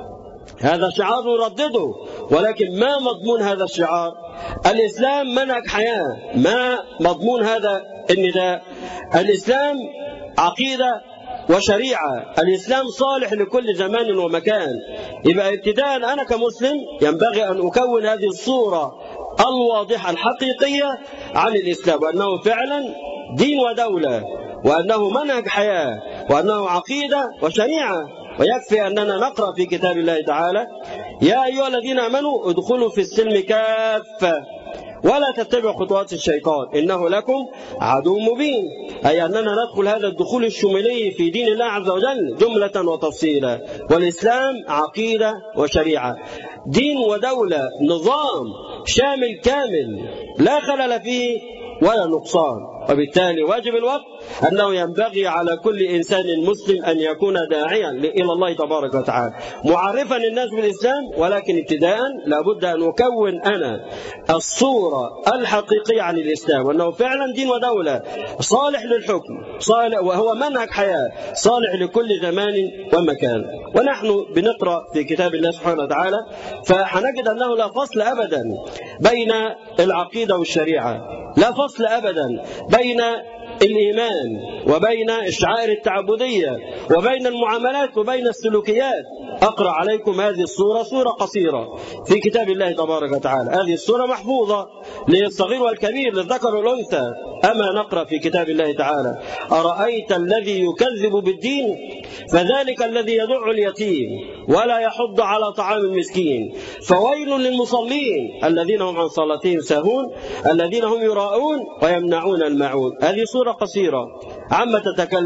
هذا شعار نردده، ولكن ما مضمون هذا الشعار؟ الإسلام منهج حياة. ما مضمون هذا النداء؟ الإسلام عقيدة وشريعة. الإسلام صالح لكل زمان ومكان. يبقى ابتداء أنا كمسلم ينبغي أن أكون هذه الصورة الواضحة الحقيقية عن الإسلام، وأنه فعلا دين ودولة، وأنه منهج حياة، وأنه عقيدة وشريعة. ويكفي أننا نقرأ في كتاب الله تعالى: يا أيها الذين آمنوا ادخلوا في السلم كافة ولا تتبعوا خطوات الشيطان إنه لكم عدو مبين. أي أننا ندخل هذا الدخول الشمولي في دين الله عز وجل جملة وتفصيلا. والإسلام عقيدة وشريعة، دين ودولة، نظام شامل كامل لا خلل فيه ولا نقصان. وبالتالي واجب الوقت أنه ينبغي على كل إنسان مسلم أن يكون داعيا إلى الله تبارك وتعالى معرفا الناس بالإسلام، ولكن ابتداء لابد أن أكون أنا الصورة الحقيقية عن الإسلام، وأنه فعلا دين ودولة صالح للحكم، صالح وهو منهج حياة صالح لكل زمان ومكان. ونحن بنقرأ في كتاب الله سبحانه وتعالى فحنجد أنه لا فصل أبدا بين العقيدة والشريعة، لا فصل أبدا بين الإيمان وبين الشعائر التعبدية وبين المعاملات وبين السلوكيات. أقرأ عليكم هذه الصورة، صورة قصيرة في كتاب الله تبارك وتعالى. هذه الصورة محفوظة للصغير والكبير، للذكر والأنثى. أما نقرأ في كتاب الله تعالى: أرأيت الذي يكذب بالدين فذلك الذي يدع اليتيم ولا يحض على طعام المسكين فويل للمصلين الذين هم عن صلاتهم ساهون الذين هم يراءون ويمنعون الماعون. هذه صورة قصيرة. عما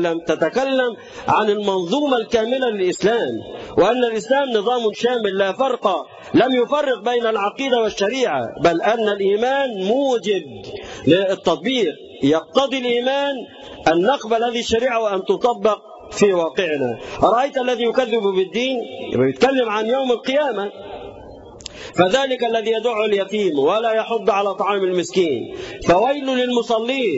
تتكلم عن المنظومة الكاملة للإسلام، وأن الإسلام نظام شامل لا فرق، لم يفرق بين العقيدة والشريعة، بل أن الإيمان موجب للتطبيق. يقتضي الإيمان أن نقبل هذه الشريعة وأن تطبق في واقعنا. أرأيت الذي يكذب بالدين يتكلم عن يوم القيامة. فذلك الذي يدع اليتيم ولا يحض على طعام المسكين فويل للمصلين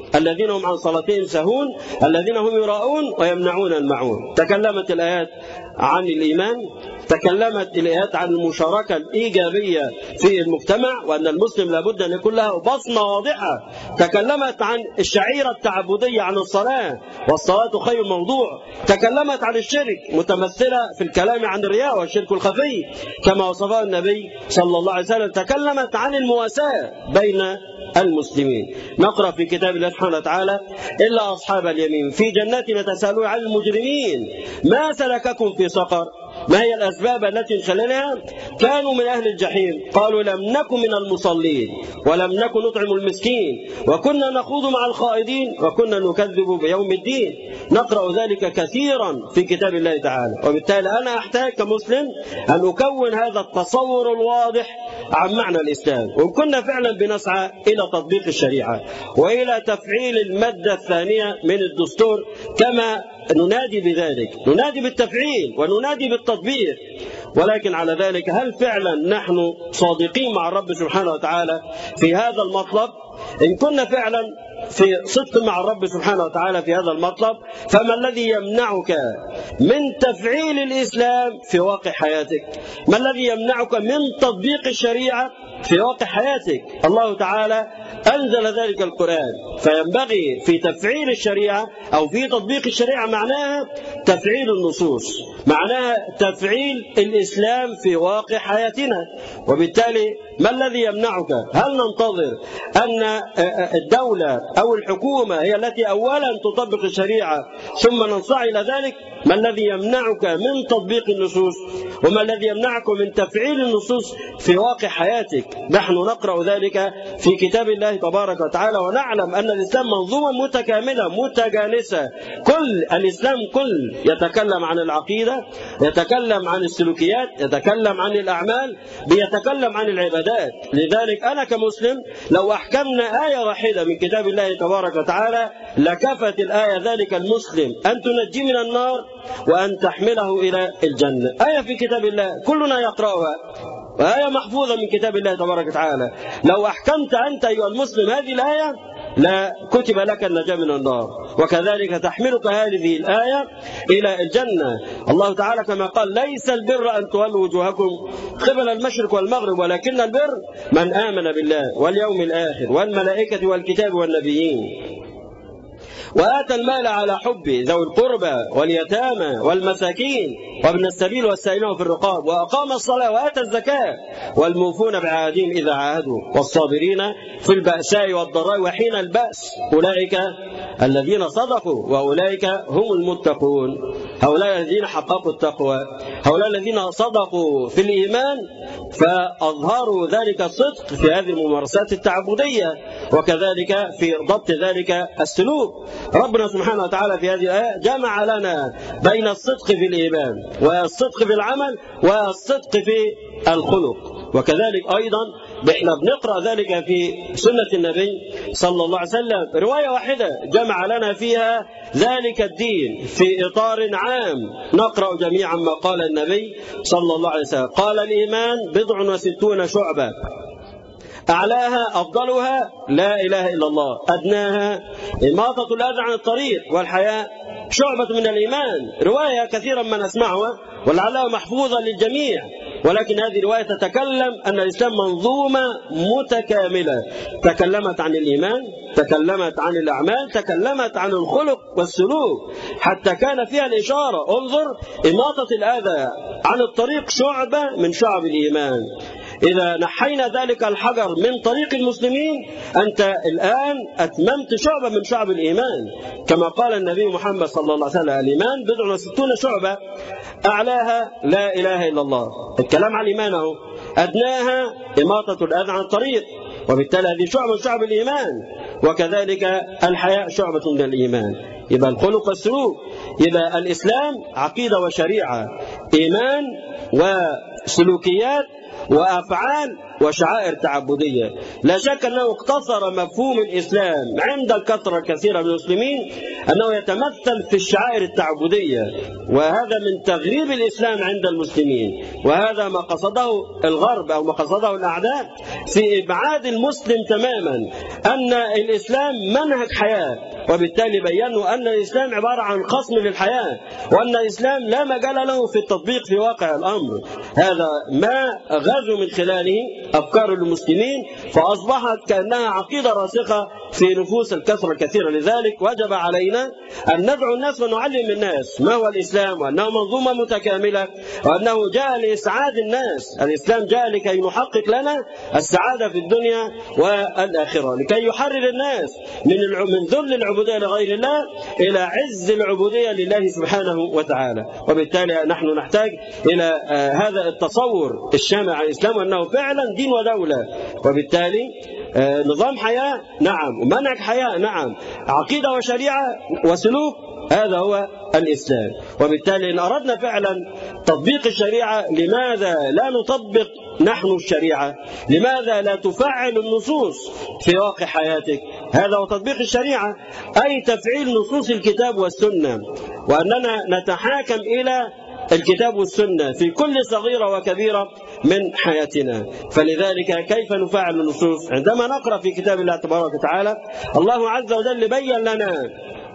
الذين هم عن صلاتهم ساهون الذين هم يراءون ويمنعون الماعون. تكلمت الآيات عن الإيمان، تكلمت الآيات عن المشاركة الإيجابية في المجتمع وأن المسلم لابد أن يكون له بصمة واضحة، تكلمت عن الشعيرة التعبدية عن الصلاة والصلاة خير موضوع، تكلمت عن الشرك متمثلة في الكلام عن الرياء والشرك الخفي كما وصفه النبي صلى الله عليه وسلم، تكلمت عن المواساة بين المسلمين. نقرأ في كتاب الله سبحانه وتعالى إلا أصحاب اليمين في جنات يتساءلون عن المجرمين ما سلككم في سقر ما هي الأسباب التي من خلالها كانوا من أهل الجحيم قالوا لم نكن من المصلين ولم نكن نطعم المسكين وكنا نخوض مع الخائضين وكنا نكذب بيوم الدين. نقرأ ذلك كثيرا في كتاب الله تعالى، وبالتالي أنا أحتاج كمسلم أن أكون هذا التصور الواضح عن معنى الإسلام، وكنا فعلا بنسعى إلى تطبيق الشريعة وإلى تفعيل المادة الثانية من الدستور كما ننادي بذلك، ننادي بالتفعيل وننادي بالتطبيق. ولكن على ذلك هل فعلا نحن صادقين مع الرب سبحانه وتعالى في هذا المطلب؟ إن كنا فعلا في صدق مع الرب سبحانه وتعالى في هذا المطلب فما الذي يمنعك من تفعيل الإسلام في واقع حياتك؟ ما الذي يمنعك من تطبيق الشريعة في واقع حياتك؟ الله تعالى أنزل ذلك القرآن، فينبغي في تفعيل الشريعة أو في تطبيق الشريعة معناها تفعيل النصوص، معناها تفعيل الإسلام في واقع حياتنا. وبالتالي ما الذي يمنعك؟ هل ننتظر أن الدولة أو الحكومة هي التي أولا تطبق الشريعة ثم ننصاع إلى ذلك؟ ما الذي يمنعك من تطبيق النصوص؟ وما الذي يمنعك من تفعيل النصوص في واقع حياتك؟ نحن نقرأ ذلك في كتاب الله تبارك وتعالى، ونعلم أن الإسلام منظومة متكاملة متجانسة، كل الإسلام كل يتكلم عن العقيدة، يتكلم عن السلوكيات، يتكلم عن الأعمال، بيتكلم عن العبادات. لذلك أنا كمسلم لو أحكمنا آية واحدة من كتاب الله تبارك وتعالى لكفت الآية ذلك المسلم أن تنجي من النار وأن تحمله إلى الجنة. آية في كتاب الله كلنا يقرأها، وآية محفوظة من كتاب الله تبارك وتعالى، لو أحكمت أنت أيها المسلم هذه الآية لا كتب لك النجاة من النار، وكذلك تحملك هذه الآية إلى الجنة. الله تعالى كما قال ليس البر أن تولوا وجوهكم قبل المشرق والمغرب ولكن البر من آمن بالله واليوم الآخر والملائكة والكتاب والنبيين وآتى المال على حبه ذوي القربى واليتامى والمساكين وابن السبيل والسائلين في الرقاب وأقام الصلاة وآتى الزكاة والموفون بعهدهم إذا عاهدوا والصابرين في البأساء والضراء وحين البأس أولئك الذين صدقوا وأولئك هم المتقون. هؤلاء الذين حققوا التقوى، هؤلاء الذين صدقوا في الإيمان فأظهروا ذلك الصدق في هذه الممارسات التعبدية، وكذلك في ضبط ذلك السلوك. ربنا سبحانه وتعالى في هذه الآية جمع لنا بين الصدق في الإيمان والصدق في العمل والصدق في الخلق. وكذلك أيضا احنا بنقرأ ذلك في سنة النبي صلى الله عليه وسلم، رواية واحدة جمع لنا فيها ذلك الدين في إطار عام. نقرأ جميعا ما قال النبي صلى الله عليه وسلم، قال الإيمان 69 شعبة أعلاها أفضلها لا إله إلا الله، أدناها إماطة الأذى عن الطريق، والحياء شعبة من الإيمان. رواية كثيرا من أسمعها ولعلها محفوظة للجميع، ولكن هذه رواية تتكلم أن الإسلام منظومة متكاملة، تكلمت عن الإيمان، تكلمت عن الأعمال، تكلمت عن الخلق والسلوك، حتى كان فيها الإشارة انظر إماطة الأذى عن الطريق شعبة من شعب الإيمان. إذا نحينا ذلك الحجر من طريق المسلمين أنت الآن أتممت شعبة من شعب الإيمان، كما قال النبي محمد صلى الله عليه وسلم الإيمان 69 شعبة أعلاها لا إله إلا الله. الكلام عن إيمانه، أدناها إماطة الأذى عن الطريق، وبالتالي هذه شعبة من شعب الإيمان، وكذلك الحياء شعبة من الإيمان. يبقى الخلق والسلوك، يبقى الإسلام عقيدة وشريعة، إيمان سلوكيات وأفعال وشعائر تعبدية. لا شك أنه اقتصر مفهوم الإسلام عند الكثرة الكثيرة من المسلمين أنه يتمثل في الشعائر التعبدية، وهذا من تغريب الإسلام عند المسلمين، وهذا ما قصده الغرب أو ما قصده الأعداء في إبعاد المسلم تماما أن الإسلام منهج حياة، وبالتالي بيّنوا أن الإسلام عبارة عن خصم للحياة، وأن الإسلام لا مجال له في التطبيق في واقع الأمر. هذا ما غزوا من خلاله أفكار المسلمين، فأصبحت كأنها عقيدة راسخة في نفوس الكثرة الكثيرة. لذلك وجب علينا أن ندعو الناس ونعلم الناس ما هو الإسلام، وأنه منظومة متكاملة، وأنه جاء لإسعاد الناس. الإسلام جاء لكي يحقق لنا السعادة في الدنيا والآخرة، لكي يحرر الناس من ذل العبودية لغير الله إلى عز العبودية لله سبحانه وتعالى. وبالتالي نحن نحتاج إلى هذا التصور الشامل عن الإسلام، وأنه فعلا دين ودولة، وبالتالي نظام حياة نعم، ومنهج حياة نعم، عقيدة وشريعة وسلوك، هذا هو الإسلام. وبالتالي إن أردنا فعلا تطبيق الشريعة، لماذا لا نطبق نحن الشريعة؟ لماذا لا تفعل النصوص في واقع حياتك؟ هذا هو تطبيق الشريعة، أي تفعيل نصوص الكتاب والسنة، وأننا نتحاكم إلى الكتاب والسنة في كل صغيرة وكبيرة من حياتنا. فلذلك كيف نفعل النصوص؟ عندما نقرأ في كتاب الله تبارك وتعالى، الله عز وجل بيّن لنا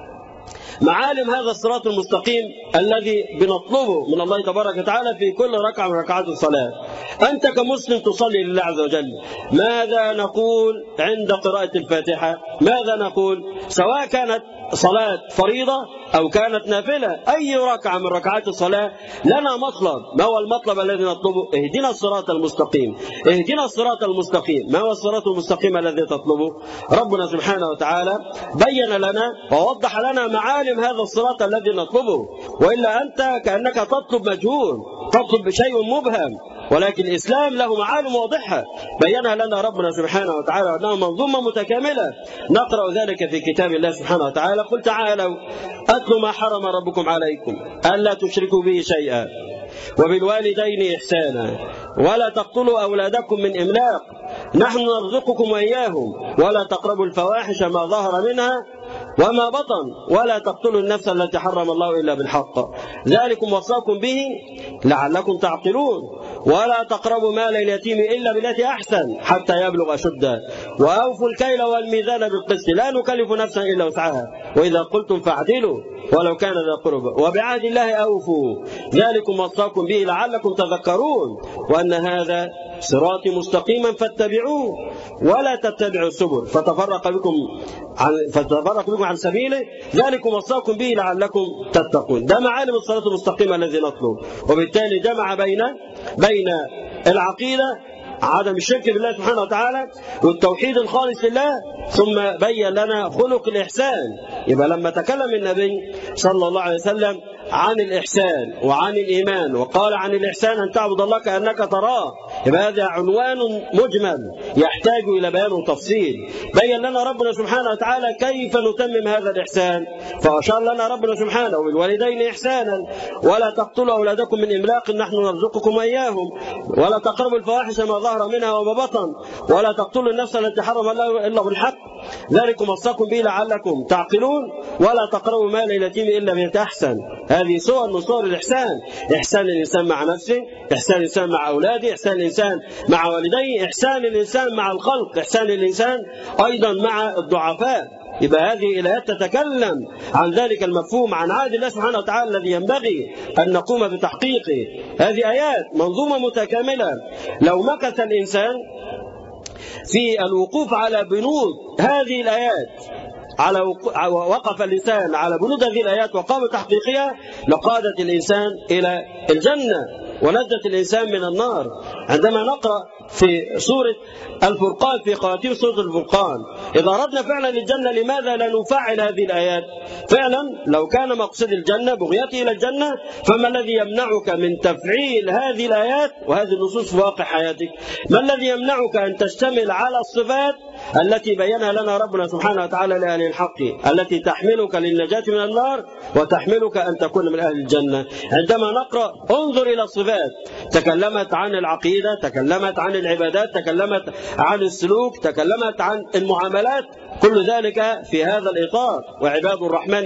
معالم هذا الصراط المستقيم الذي بنطلبه من الله تبارك وتعالى في كل ركعة من ركعات الصلاة. أنت كمسلم تصلي لله عز وجل، ماذا نقول عند قراءة الفاتحة؟ ماذا نقول؟ سواء كانت صلاة فريضة أو كانت نافلة، أي ركعة من ركعات الصلاة لنا مطلب. ما هو المطلب الذي نطلبه؟ اهدنا الصراط المستقيم. اهدنا الصراط المستقيم. ما هو الصراط المستقيم الذي تطلبه؟ ربنا سبحانه وتعالى بين لنا ووضح لنا معالم هذا الصراط الذي نطلبه، وإلا أنت كأنك تطلب مجهول، تطلب شيء مبهم، ولكن الإسلام له معالم واضحة بينها لنا ربنا سبحانه وتعالى، وأنه منظومة متكاملة. نقرأ ذلك في كتاب الله سبحانه وتعالى: قل تعالوا أتل ما حرم ربكم عليكم ألا تشركوا به شيئا وبالوالدين إحسانا ولا تقتلوا أولادكم من إملاق نحن نرزقكم وإياهم ولا تقربوا الفواحش ما ظهر منها وما بطن ولا تقتلوا النفس التي حرم الله إلا بالحق ذلكم وصاكم به لعلكم تعقلون ولا تقربوا مال اليتيم إلا بالتي أحسن حتى يبلغ أشده وأوفوا الكيل والميزان بالقسط لا نكلف نفسا إلا وسعها وإذا قلتم فاعدلوا ولو كان ذا قربى وبعهد الله أوفوا ذلكم وصاكم به لعلكم تذكرون وأن هذا صراطي مستقيما فاتبعوه ولا تتبعوا السبل فتفرق بكم عن سبيله ذلكم وصاكم به لعلكم تتقون. ده معالم الصراط المستقيم الذي نطلب. وبالتالي جمع بين العقيدة عدم الشرك بالله سبحانه وتعالى والتوحيد الخالص لله، ثم بين لنا خلق الإحسان. يبقى لما تكلم النبي صلى الله عليه وسلم عن الإحسان وعن الإيمان وقال عن الإحسان أن تعبد الله كأنك تراه، يبقى هذا عنوان مجمل يحتاج إلى بيان وتفصيل. بين لنا ربنا سبحانه وتعالى كيف نتمم هذا الإحسان، فأشار لنا ربنا سبحانه وبالوالدين إحسانا ولا تقتلوا أولادكم من إملاق نحن نرزقكم وإياهم ولا تقربوا الفواحش ما ظهر منها وما بطن ولا تقتلوا النفس التي حرم الله إلا بالحق ذلكم وصاكم به لعلكم تعقلون ولا تقربوا مال اليتيم إلا بالتي أحسن. هذه صور من صور الإحسان. إحسان الإنسان مع نفسه، إحسان الإنسان مع أولاده، إحسان الإنسان مع والديه، إحسان الإنسان مع الخلق، إحسان الإنسان أيضا مع الضعفاء. يبقى هذه الآيات تتكلم عن ذلك المفهوم، عن عهد الله سبحانه وتعالى الذي ينبغي أن نقوم بتحقيقه. هذه آيات منظومة متكاملة. لو مكث الإنسان في الوقوف على بنود هذه الآيات، وقف الإنسان على بنود هذه الآيات وقام تحقيقها، لقادت الإنسان إلى الجنة ونجت الإنسان من النار. عندما نقرأ في سورة الفرقان في خواتيم سورة الفرقان إذا أردنا فعلا للجنة لماذا لا نفعل هذه الآيات؟ فعلا لو كان مقصد الجنة بغيتي إلى الجنة فما الذي يمنعك من تفعيل هذه الآيات وهذه النصوص في واقع حياتك؟ ما الذي يمنعك أن تشتمل على الصفات التي بينها لنا ربنا سبحانه وتعالى لأهل الحق، التي تحملك للنجاة من النار وتحملك أن تكون من أهل الجنة. عندما نقرأ انظر إلى الصفات، تكلمت عن العقيدة، تكلمت عن العبادات، تكلمت عن السلوك، تكلمت عن المعاملات، كل ذلك في هذا الإطار. وعباد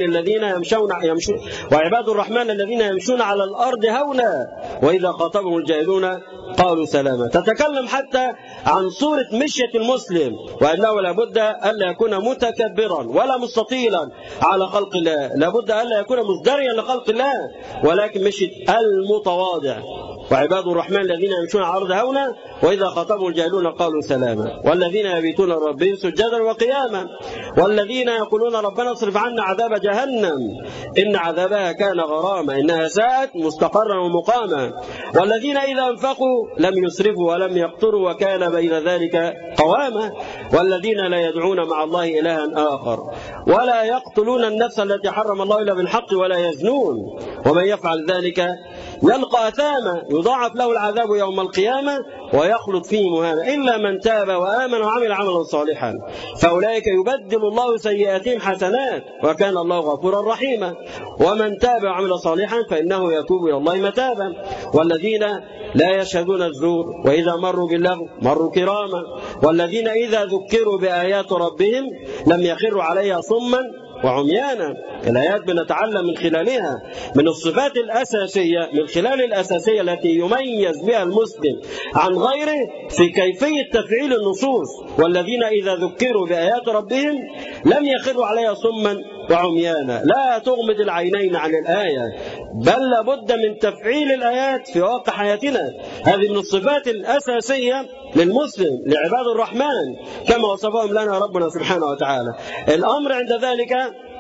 الرحمن الذين يمشون على الأرض هونا وإذا خاطبهم الجاهلون قالوا سلاما. تتكلم حتى عن صورة مشية المسلم، وأنه لابد ألا يكون متكبرا ولا مستطيلا على خلق الله، لابد ألا يكون مزدريا لخلق الله، ولكن مشية المتواضع. وعباد الرحمن الذين يمشون على الأرض هونا وإذا خاطبهم الجاهلون قالوا سلاما. والذين يبيتون لربهم سجدا وقياما. والذين يقولون ربنا اصرف عنا عذاب جهنم إن عذابها كان غراما إنها ساءت مستقرا ومقاما. والذين إذا أنفقوا لم يسرفوا ولم يقتروا وكان بين ذلك قواما. والذين لا يدعون مع الله إلها آخر ولا يقتلون النفس التي حرم الله إلا بالحق ولا يزنون ومن يفعل ذلك يلقى أثاما يضاعف له العذاب يوم القيامة ويخلد فيه مهانا إلا من تاب وآمن وعمل عملا صالحا فأولئك يبدل الله سيئاتهم حسنات وكان الله غفورا رحيما. ومن تاب وعمل صالحا فإنه يتوب إلى الله متابا. والذين لا يشهدون الزور وإذا مروا باللغو مروا كراما. والذين إذا ذكروا بآيات ربهم لم يخروا عليها صما وعميانا. الآيات بنتعلم من خلالها من الصفات الأساسية، من خلال الأساسية التي يميز بها المسلم عن غيره في كيفية تفعيل النصوص. والذين إذا ذكروا بآيات ربهم لم يخروا عليها صما وعميانا. لا تغمض العينين عن الآية، بل لابد من تفعيل الآيات في واقع حياتنا. هذه من الصفات الأساسية للمسلم لعباد الرحمن كما وصفهم لنا ربنا سبحانه وتعالى. الأمر عند ذلك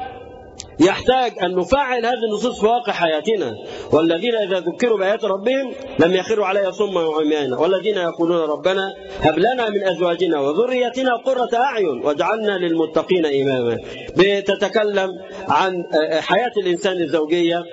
يحتاج أن نفعل هذه النصوص في واقع حياتنا. والذين إذا ذكروا بآيات ربهم لم يخروا عليها صما وعميانا. والذين يقولون ربنا هب لنا من أزواجنا وذريتنا قرة أعين واجعلنا للمتقين إماما. بتتكلم عن حياة الإنسان الزوجية،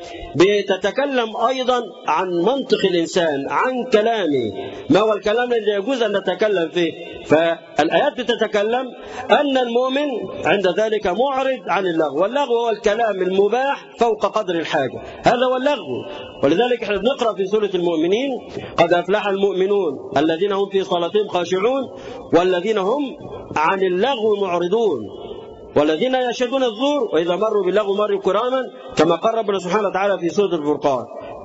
بتتكلم أيضا عن منطق الإنسان، عن كلامه، ما هو الكلام الذي يجوز أن نتكلم فيه. فالآيات بتتكلم أن المؤمن عند ذلك معرض عن اللغو، واللغو هو الكلام المباح فوق قدر الحاجة، هذا هو اللغو. ولذلك احنا بنقرأ في سورة المؤمنين قد أفلح المؤمنون الذين هم في صلاتهم خاشعون والذين هم عن اللغو معرضون والذين يشهدون الزور وإذا مروا باللغو مروا كراما كما قال ربنا سبحانه وتعالى في سورة الفرقان.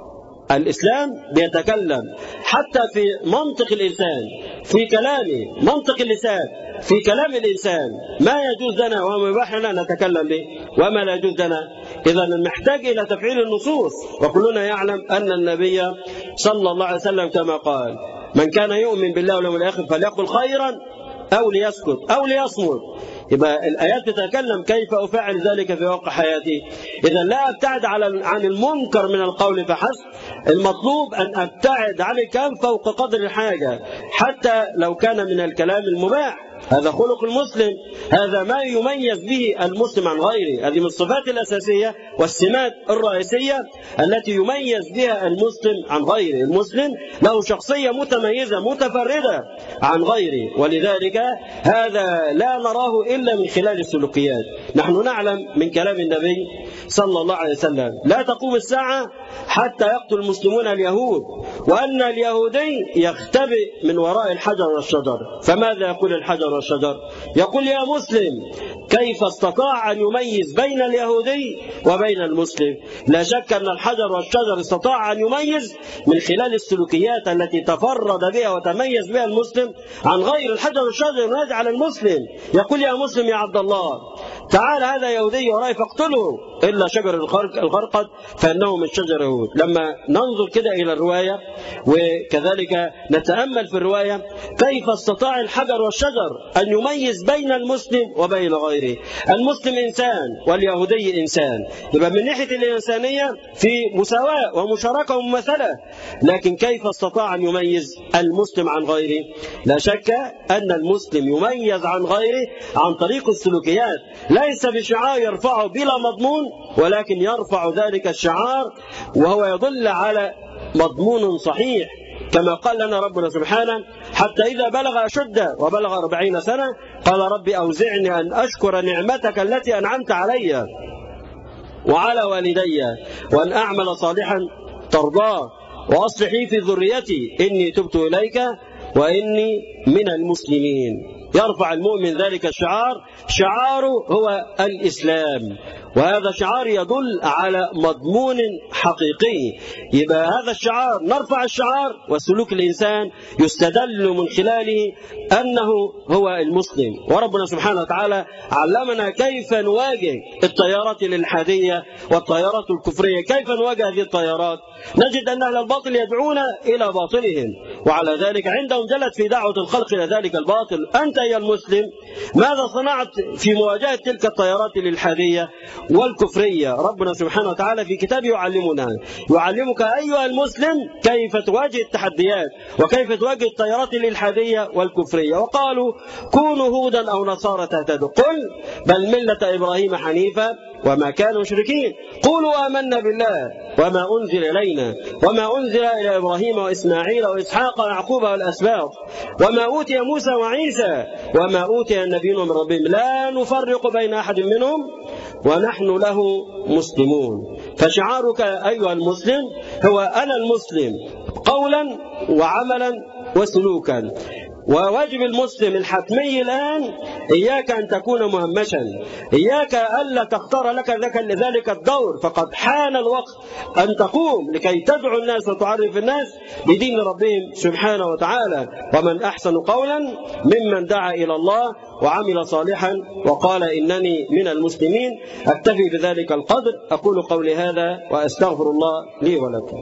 الإسلام بيتكلم حتى في منطق الإنسان، في كلامه، منطق اللسان، في كلام الإنسان، ما يجوز لنا وما يباح لنا نتكلم به وما لا يجوز لنا. إذا نحتاج إلى تفعيل النصوص. وكلنا يعلم أن النبي صلى الله عليه وسلم كما قال من كان يؤمن بالله واليوم الآخر فليقل خيرا أو ليسكت أو ليصمت. يبقى الآيات تتكلم كيف أفعل ذلك في واقع حياتي. إذا لا أبتعد عن المنكر من القول فحسب، المطلوب أن أبتعد عن الكلام فوق قدر الحاجة حتى لو كان من الكلام المباح. هذا خلق المسلم، هذا ما يميز به المسلم عن غيره. هذه من الصفات الأساسية والسمات الرئيسية التي يميز بها المسلم عن غيره. المسلم له شخصية متميزة متفردة عن غيره، ولذلك هذا لا نراه إلا من خلال السلوكيات. نحن نعلم من كلام النبي صلى الله عليه وسلم لا تقوم الساعة حتى يقتل المسلمون اليهود، وأن اليهودي يختبئ من وراء الحجر والشجر. فماذا يقول الحجر والشجر؟ يقول يا مسلم كيف استطاع أن يميز بين اليهودي وبين المسلم؟ لا شك أن الحجر والشجر استطاع أن يميز من خلال السلوكيات التي تفرد بها وتميز بها المسلم عن غير. الحجر والشجر ينادي على المسلم يقول يا مسلم يا عبد الله تعال هذا يهودي وراي فاقتله إلا شجر الغرقد فإنه من شجر يهود. لما ننظر كده إلى الرواية وكذلك نتأمل في الرواية كيف استطاع الحجر والشجر أن يميز بين المسلم وبين غيره. المسلم إنسان واليهودي إنسان، يبقى من ناحية الإنسانية في مساواة ومشاركة ومماثلة، لكن كيف استطاع أن يميز المسلم عن غيره؟ لا شك أن المسلم يميز عن غيره عن طريق السلوكيات، ليس بشعار يرفعه بلا مضمون، ولكن يرفع ذلك الشعار وهو يدل على مضمون صحيح كما قال لنا ربنا سبحانه حتى إذا بلغ أشده وبلغ 40 سنة قال ربي أوزعني أن أشكر نعمتك التي أنعمت علي وعلى والدي وأن أعمل صالحا ترضاه وأصلح لي في ذريتي إني تبت إليك وإني من المسلمين. يرفع المؤمن ذلك الشعار، شعاره هو الإسلام، وهذا شعار يدل على مضمون حقيقي. يبقى هذا الشعار، نرفع الشعار، وسلوك الإنسان يستدل من خلاله أنه هو المسلم. وربنا سبحانه وتعالى علمنا كيف نواجه التيارات الإلحادية والتيارات الكفرية. كيف نواجه هذه التيارات؟ نجد أن أهل الباطل يدعون إلى باطلهم، وعلى ذلك عندهم جلت في دعوة الخلق إلى ذلك الباطل. أنت أيها المسلم ماذا صنعت في مواجهة تلك التيارات الإلحادية والكفرية؟ ربنا سبحانه وتعالى في كتابه يعلمك أيها المسلم كيف تواجه التحديات وكيف تواجه التيارات الإلحادية والكفرية. وقالوا كونوا هودا أو نصارى تهتدوا، قل بل ملة إبراهيم حنيفا وما كانوا مشركين. قولوا آمنا بالله وما أنزل إلينا وما أنزل إلى إبراهيم وإسماعيل وإسحاق ويعقوب والأسباط وما أوتي موسى وعيسى وما أوتي النبيون من ربهم لا نفرق بين أحد منهم ونحن له مسلمون. فشعارك أيها المسلم هو أنا المسلم قولا وعملا وسلوكا. وواجب المسلم الحتمي الآن إياك أن تكون مهمشا، إياك ألا تختار لك ذلك الدور، فقد حان الوقت أن تقوم لكي تدعو الناس وتعرف الناس بدين ربهم سبحانه وتعالى. ومن أحسن قولا ممن دعا إلى الله وعمل صالحا وقال إنني من المسلمين. أكتفي بذلك القدر، أقول قولي هذا وأستغفر الله لي ولكم.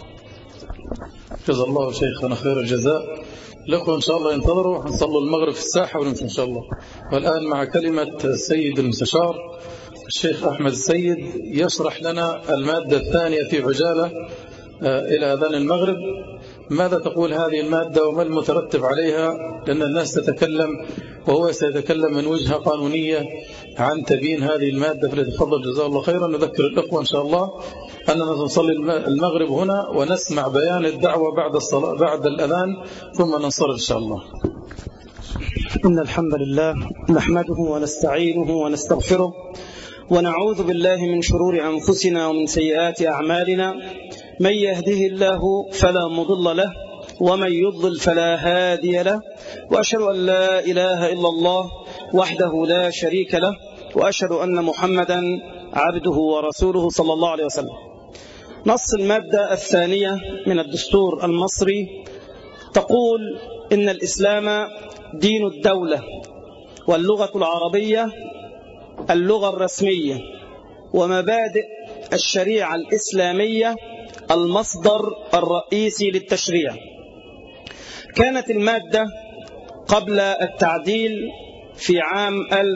جزا الله شيخنا خير الجزاء. لكم إن شاء الله ينتظروا، هنصلوا المغرب في الساحة ونمشي إن شاء الله. والآن مع كلمة السيد المستشار الشيخ أحمد السيد يشرح لنا المادة الثانية في عجالة إلى أذان المغرب. ماذا تقول هذه المادة وما المترتب عليها؟ لأن الناس تتكلم وهو سيتكلم من وجهة قانونية عن تبيين هذه المادة، فليتفضل جزاه الله خيرا. نذكر الأخوة إن شاء الله أننا نصلي المغرب هنا ونسمع بيان الدعوة بعد الصلاة بعد الأذان ثم ننصرف إن شاء الله. إن الحمد لله نحمده ونستعينه ونستغفره ونعوذ بالله من شرور أنفسنا ومن سيئات أعمالنا. من يهده الله فلا مضل له ومن يضلل فلا هادي له، وأشهد أن لا إله إلا الله وحده لا شريك له، وأشهد أن محمدا عبده ورسوله صلى الله عليه وسلم. نص المادة الثانية من الدستور المصري تقول إن الإسلام دين الدولة، واللغة العربية اللغة الرسمية، ومبادئ الشريعة الإسلامية المصدر الرئيسي للتشريع. كانت المادة قبل التعديل في عام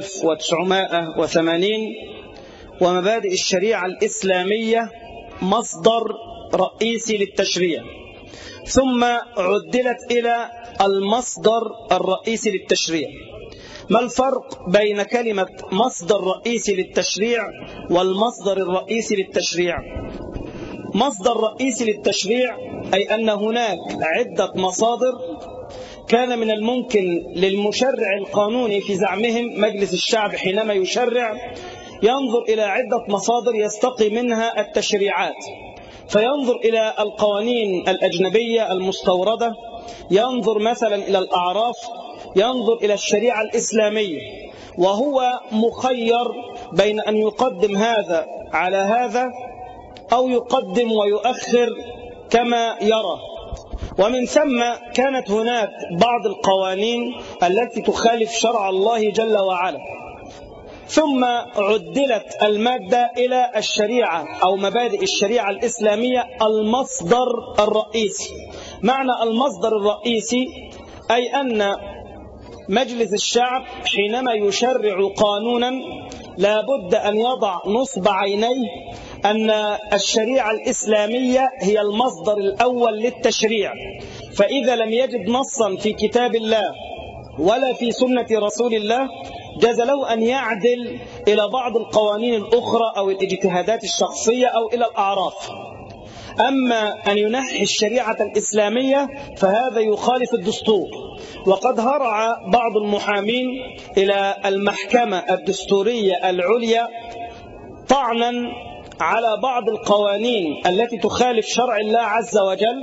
1980 ومبادئ الشريعة الإسلامية مصدر رئيسي للتشريع، ثم عدلت إلى المصدر الرئيسي للتشريع. ما الفرق بين كلمة مصدر رئيسي للتشريع والمصدر الرئيسي للتشريع؟ مصدر رئيسي للتشريع أي أن هناك عدة مصادر كان من الممكن للمشرع القانوني في زعمهم مجلس الشعب حينما يشرع ينظر إلى عدة مصادر يستقي منها التشريعات، فينظر إلى القوانين الأجنبية المستوردة، ينظر مثلا إلى الأعراف، ينظر إلى الشريعة الإسلامية، وهو مخير بين أن يقدم هذا على هذا أو يقدم ويؤخر كما يرى. ومن ثم كانت هناك بعض القوانين التي تخالف شرع الله جل وعلا، ثم عدلت المادة إلى الشريعة أو مبادئ الشريعة الإسلامية المصدر الرئيسي. معنى المصدر الرئيسي أي أن مجلس الشعب حينما يشرع قانونا لابد أن يضع نصب عينيه أن الشريعة الإسلامية هي المصدر الأول للتشريع، فإذا لم يجد نصا في كتاب الله ولا في سنة رسول الله جاز له أن يعدل إلى بعض القوانين الأخرى أو الاجتهادات الشخصية أو إلى الأعراف. أما أن ينحي الشريعة الإسلامية فهذا يخالف الدستور. وقد هرع بعض المحامين إلى المحكمة الدستورية العليا طعنا على بعض القوانين التي تخالف شرع الله عز وجل،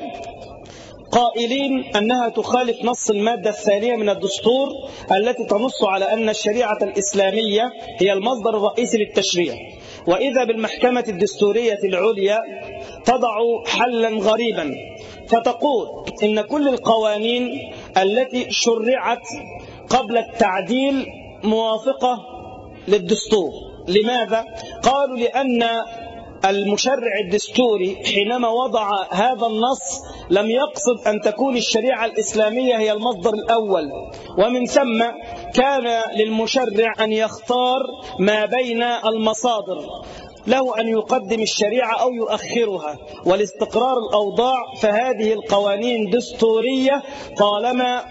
قائلين أنها تخالف نص المادة الثانية من الدستور التي تنص على أن الشريعة الإسلامية هي المصدر الرئيسي للتشريع. وإذا بالمحكمة الدستورية العليا تضع حلا غريبا فتقول إن كل القوانين التي شرعت قبل التعديل موافقة للدستور. لماذا؟ قالوا لأن المشرع الدستوري حينما وضع هذا النص لم يقصد أن تكون الشريعة الإسلامية هي المصدر الأول، ومن ثم كان للمشرع أن يختار ما بين المصادر، له أن يقدم الشريعة أو يؤخرها، والاستقرار الأوضاع فهذه القوانين دستورية طالما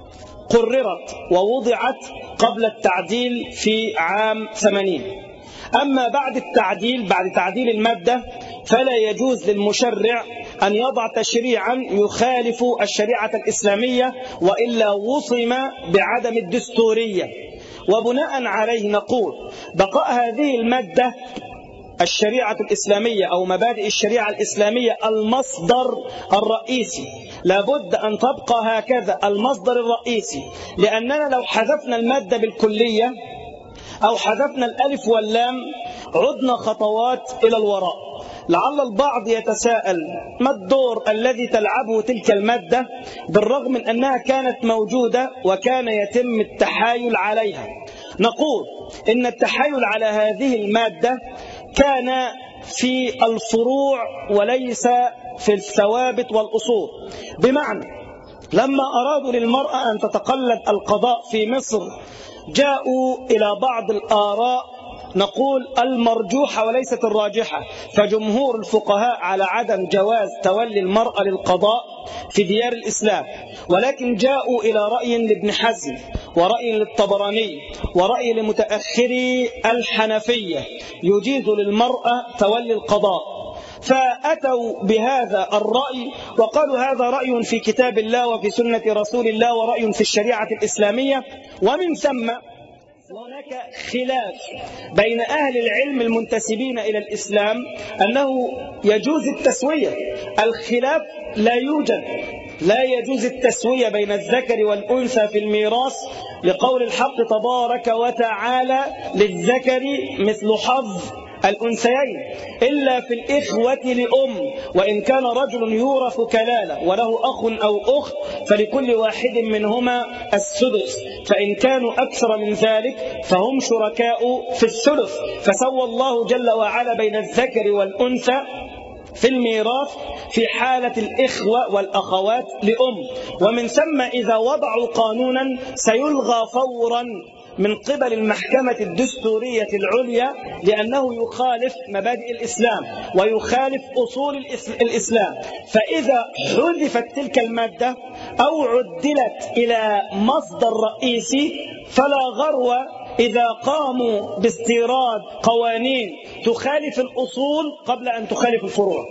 قررت ووضعت قبل التعديل في عام 80. أما بعد التعديل، بعد تعديل المادة، فلا يجوز للمشرع أن يضع تشريعا يخالف الشريعة الإسلامية وإلا وصم بعدم الدستورية. وبناء عليه نقول بقاء هذه المادة الشريعة الإسلامية أو مبادئ الشريعة الإسلامية المصدر الرئيسي لابد أن تبقى هكذا المصدر الرئيسي، لأننا لو حذفنا المادة بالكلية أو حذفنا الألف واللام عدنا خطوات إلى الوراء. لعل البعض يتساءل ما الدور الذي تلعبه تلك المادة بالرغم من أنها كانت موجودة وكان يتم التحايل عليها. نقول إن التحايل على هذه المادة كان في الفروع وليس في الثوابت والأصول. بمعنى لما أرادوا للمرأة أن تتقلد القضاء في مصر جاءوا إلى بعض الآراء نقول المرجوحة وليست الراجحة، فجمهور الفقهاء على عدم جواز تولي المرأة للقضاء في ديار الإسلام، ولكن جاءوا إلى رأي لابن حزم ورأي للطبراني ورأي لمتأخري الحنفية يجيز للمرأة تولي القضاء، فأتوا بهذا الرأي وقالوا هذا رأي في كتاب الله وفي سنة رسول الله ورأي في الشريعة الإسلامية. ومن ثم هناك خلاف بين أهل العلم المنتسبين إلى الإسلام أنه يجوز التسوية. الخلاف لا يوجد، لا يجوز التسوية بين الذكر والأنثى في الميراث لقول الحق تبارك وتعالى للذكر مثل حظ الأنثيين إلا في الإخوة لأم، وإن كان رجل يورث كلالة وله أخ أو أخت فلكل واحد منهما السدس، فإن كانوا أكثر من ذلك فهم شركاء في الثلث. فسوى الله جل وعلا بين الذكر والأنثى في الميراث في حالة الإخوة والأخوات لأم. ومن ثم إذا وضعوا قانونا سيلغى فورا من قبل المحكمة الدستورية العليا لأنه يخالف مبادئ الإسلام ويخالف أصول الإسلام. فإذا حذفت تلك المادة أو عدلت إلى مصدر رئيسي فلا غرو إذا قاموا باستيراد قوانين تخالف الأصول قبل أن تخالف الفروع.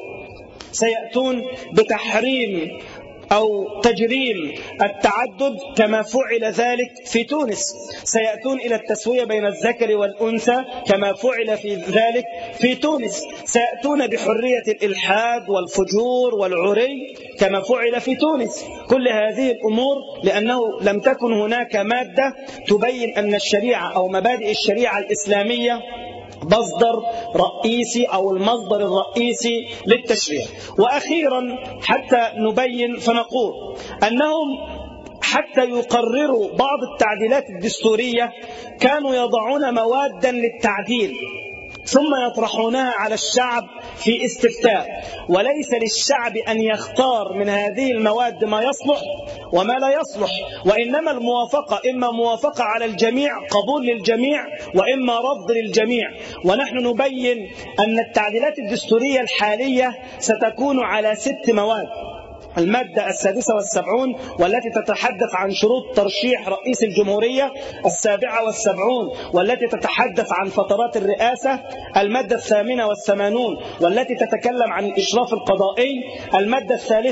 سيأتون بتحريم أو تجريم التعدد كما فعل ذلك في تونس، سيأتون إلى التسوية بين الذكر والأنثى كما فعل في ذلك في تونس، سيأتون بحرية الإلحاد والفجور والعري كما فعل في تونس. كل هذه الأمور لأنه لم تكن هناك مادة تبين أن الشريعة أو مبادئ الشريعة الإسلامية مصدر رئيسي أو المصدر الرئيسي للتشريع. وأخيرا حتى نبين فنقول أنهم حتى يقرروا بعض التعديلات الدستورية كانوا يضعون موادا للتعديل ثم يطرحونها على الشعب في استفتاء، وليس للشعب أن يختار من هذه المواد ما يصلح وما لا يصلح، وإنما الموافقة إما موافقة على الجميع قبول للجميع وإما رفض للجميع. ونحن نبين أن التعديلات الدستورية الحالية ستكون على 6 مواد. المادة 76 والتي تتحدث عن شروط ترشيح رئيس الجمهورية، 77 والتي تتحدث عن فترات الرئاسة، المادة 88 والتي تتكلم عن الإشراف القضائي، المادة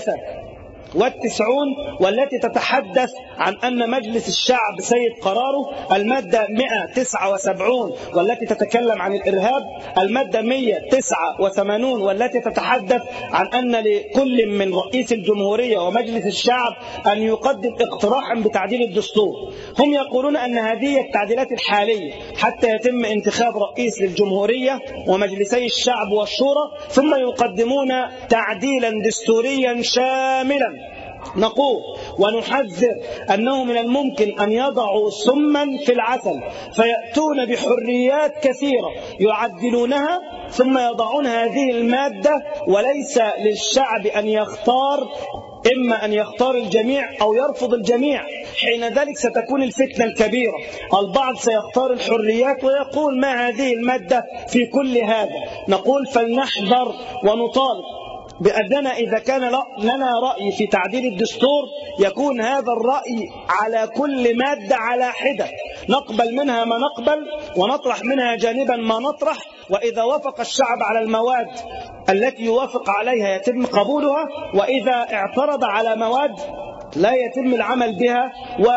93 والتي تتحدث عن أن مجلس الشعب سيد قراره، المادة 179 والتي تتكلم عن الإرهاب، المادة 189 والتي تتحدث عن أن لكل من رئيس الجمهورية ومجلس الشعب أن يقدم اقتراحا بتعديل الدستور. هم يقولون أن هذه التعديلات الحالية حتى يتم انتخاب رئيس للجمهورية ومجلسي الشعب والشورى، ثم يقدمون تعديلا دستوريا شاملا. نقول ونحذر أنه من الممكن أن يضعوا سما في العسل فيأتون بحريات كثيرة يعدلونها ثم يضعون هذه المادة، وليس للشعب أن يختار، إما أن يختار الجميع أو يرفض الجميع. حين ذلك ستكون الفتنة الكبيرة، البعض سيختار الحريات ويقول ما هذه المادة في كل هذا. نقول فلنحذر ونطالب بأننا إذا كان لنا رأي في تعديل الدستور يكون هذا الرأي على كل مادة على حدة، نقبل منها ما نقبل ونطرح منها جانبا ما نطرح، وإذا وافق الشعب على المواد التي يوافق عليها يتم قبولها، وإذا اعترض على مواد لا يتم العمل بها.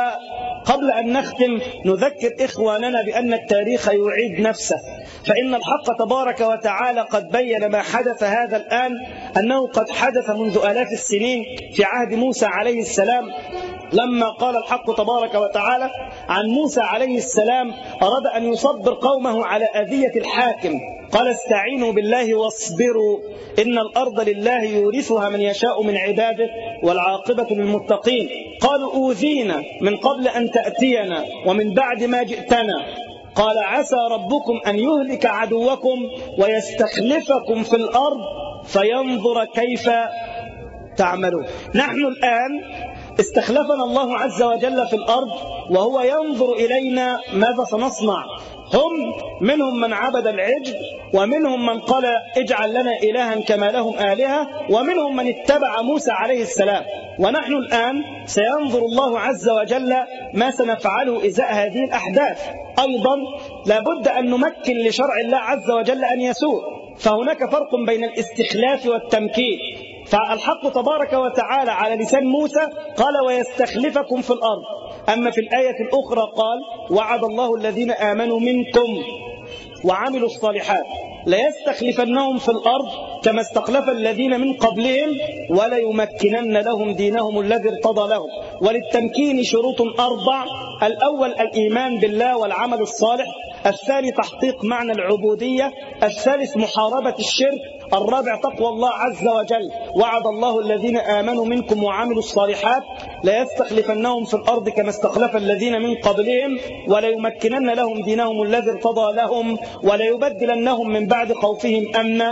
وقبل أن نختم نذكر إخواننا بأن التاريخ يعيد نفسه، فإن الحق تبارك وتعالى قد بين ما حدث هذا الآن أنه قد حدث منذ آلاف السنين في عهد موسى عليه السلام، لما قال الحق تبارك وتعالى عن موسى عليه السلام أراد أن يصبر قومه على أذية الحاكم، قال استعينوا بالله واصبروا إن الأرض لله يورثها من يشاء من عباده والعاقبة للمتقين. قالوا أوذينا من قبل أن تأتينا ومن بعد ما جئتنا، قال عسى ربكم أن يهلك عدوكم ويستخلفكم في الأرض فينظر كيف تعملون. نحن الآن استخلفنا الله عز وجل في الأرض وهو ينظر إلينا ماذا سنصنع. هم منهم من عبد العجل، ومنهم من قال اجعل لنا إلها كما لهم آلهة، ومنهم من اتبع موسى عليه السلام. ونحن الآن سينظر الله عز وجل ما سنفعله إزاء هذه الأحداث. أيضا لابد أن نمكن لشرع الله عز وجل أن يسوء، فهناك فرق بين الاستخلاف والتمكين. فالحق تبارك وتعالى على لسان موسى قال ويستخلفكم في الأرض، أما في الآية الأخرى قال وعد الله الذين آمنوا منكم وعملوا الصالحات ليستخلفنهم في الأرض كما استخلف الذين من قبلهم وليمكنن لهم دينهم الذي ارتضى لهم. وللتمكين شروط 4: الأول الإيمان بالله والعمل الصالح، الثاني تحقيق معنى العبودية، الثالث محاربة الشرك، الرابع تقوى الله عز وجل. وعد الله الذين آمنوا منكم وعملوا الصالحات ليستخلفنهم في الأرض كما استخلف الذين من قبلهم وليمكنن لهم دينهم الذي ارتضى لهم وليبدلنهم من بعد خوفهم أمنا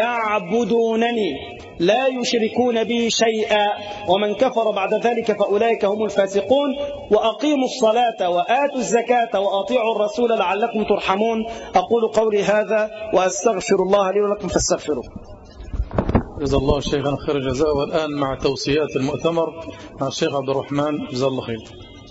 يعبدونني لا يشركون بي شيئا ومن كفر بعد ذلك فأولئك هم الفاسقون. وأقيموا الصلاة وآتوا الزكاة وأطيعوا الرسول لعلكم ترحمون. أقول قولي هذا وأستغفر الله لي ولكم فاستغفروه. جزا الله شيخنا خير الجزاء. والآن مع توصيات المؤتمر مع الشيخ عبد الرحمن جزا الله خير.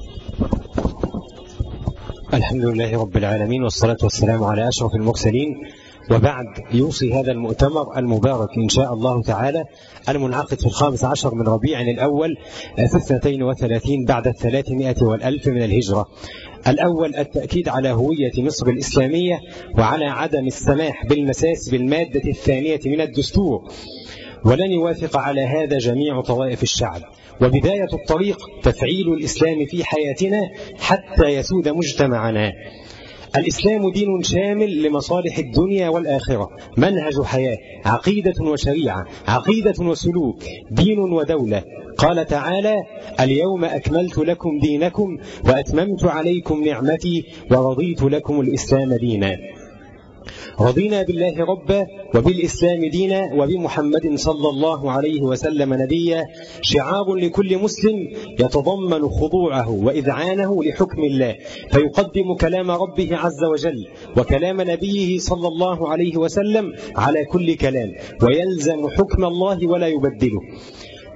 الحمد لله رب العالمين والصلاة والسلام على أشرف المرسلين، وبعد يوصي هذا المؤتمر المبارك إن شاء الله تعالى المنعقد في 15 من ربيع الأول في 32 بعد 300 والألف من الهجرة. الأول التأكيد على هوية مصر الإسلامية وعلى عدم السماح بالمساس بالمادة الثانية من الدستور، ولن يوافق على هذا جميع طوائف الشعب. وبداية الطريق تفعيل الإسلام في حياتنا حتى يسود مجتمعنا. الإسلام دين شامل لمصالح الدنيا والآخرة، منهج حياة، عقيدة وشريعة، عقيدة وسلوك، دين ودولة. قال تعالى اليوم أكملت لكم دينكم وأتممت عليكم نعمتي ورضيت لكم الإسلام دينا. رضينا بالله ربا وبالإسلام دينا وبمحمد صلى الله عليه وسلم نبيا، شعار لكل مسلم يتضمن خضوعه وإذعانه لحكم الله، فيقدم كلام ربه عز وجل وكلام نبيه صلى الله عليه وسلم على كل كلام، ويلزم حكم الله ولا يبدله.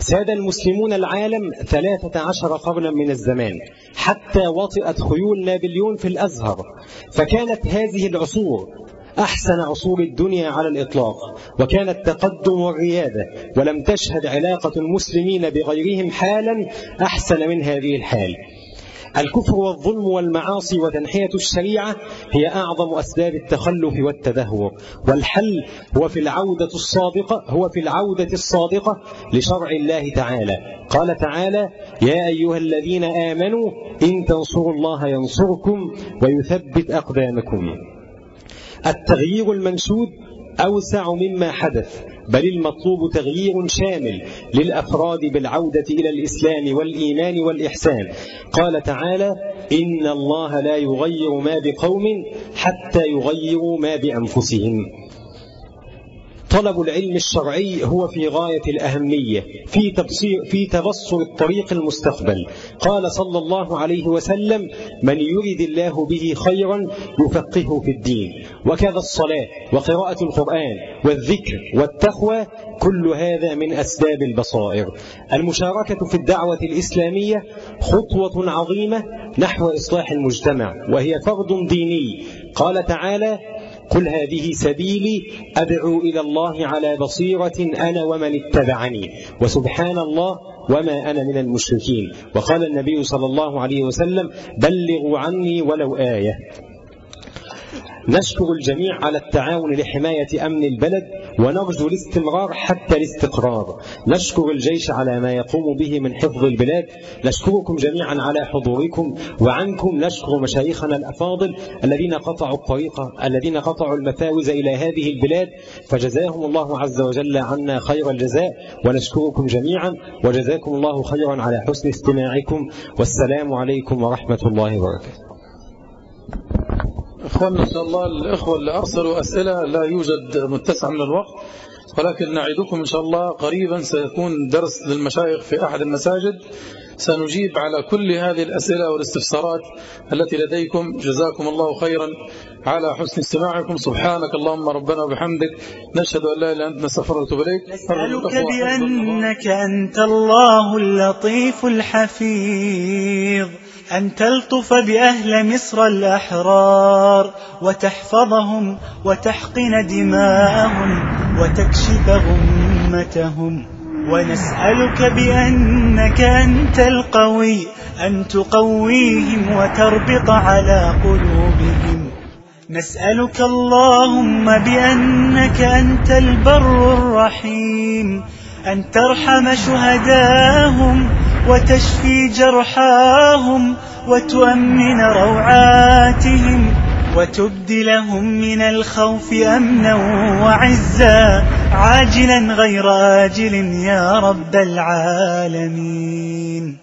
ساد المسلمون العالم 13 قرنا من الزمان حتى وطئت خيول نابليون في الأزهر، فكانت هذه العصور أحسن عصور الدنيا على الإطلاق، وكان التقدم والريادة، ولم تشهد علاقة المسلمين بغيرهم حالا أحسن من هذه الحال. الكفر والظلم والمعاصي وتنحية الشريعة هي أعظم أسباب التخلف والتدهور، والحل هو في العودة الصادقة لشرع الله تعالى. قال تعالى: يا أيها الذين آمنوا إن تنصروا الله ينصركم ويثبت أقدامكم. التغيير المنشود أوسع مما حدث، بل المطلوب تغيير شامل للأفراد بالعودة إلى الإسلام والإيمان والإحسان. قال تعالى: إن الله لا يغير ما بقوم حتى يغيروا ما بأنفسهم. طلب العلم الشرعي هو في غاية الأهمية في تبصر الطريق المستقبل. قال صلى الله عليه وسلم: من يرد الله به خيرا يفقهه في الدين. وكذا الصلاة وقراءة القرآن والذكر والتقوى، كل هذا من أسباب البصائر. المشاركة في الدعوة الإسلامية خطوة عظيمة نحو إصلاح المجتمع، وهي فرض ديني. قال تعالى: قل هذه سبيلي أدعو إلى الله على بصيرة أنا ومن اتبعني وسبحان الله وما أنا من المشركين. وقال النبي صلى الله عليه وسلم: بلغوا عني ولو آية. نشكر الجميع على التعاون لحماية أمن البلد، ونرجو الاستمرار حتى الاستقرار. نشكر الجيش على ما يقوم به من حفظ البلاد. نشكركم جميعا على حضوركم، وعنكم نشكر مشايخنا الأفاضل الذين قطعوا الطريق، الذين قطعوا المفاوز إلى هذه البلاد، فجزاهم الله عز وجل عنا خير الجزاء. ونشكركم جميعا، وجزاكم الله خيرا على حسن استماعكم، والسلام عليكم ورحمة الله وبركاته. إخواننا إن شاء الله الإخوة اللي أرسلوا أسئلة لا يوجد متسع من الوقت، ولكن نعدكم إن شاء الله قريبا سيكون درس للمشايخ في أحد المساجد، سنجيب على كل هذه الأسئلة والاستفسارات التي لديكم. جزاكم الله خيرا على حسن استماعكم. سبحانك اللهم ربنا وبحمدك، نشهد أن لا إله إلا أنت نستغفرك ونتوب إليك. نسألك بأنك أنت الله اللطيف الحفيظ أن تلطف بأهل مصر الأحرار، وتحفظهم وتحقن دماءهم وتكشف غمتهم. ونسألك بأنك أنت القوي أن تقويهم وتربط على قلوبهم. نسألك اللهم بأنك أنت البر الرحيم أن ترحم شهداهم وتشفي جرحاهم وتؤمن روعاتهم، وتبدلهم من الخوف أمنا وعزا عاجلا غير آجل يا رب العالمين.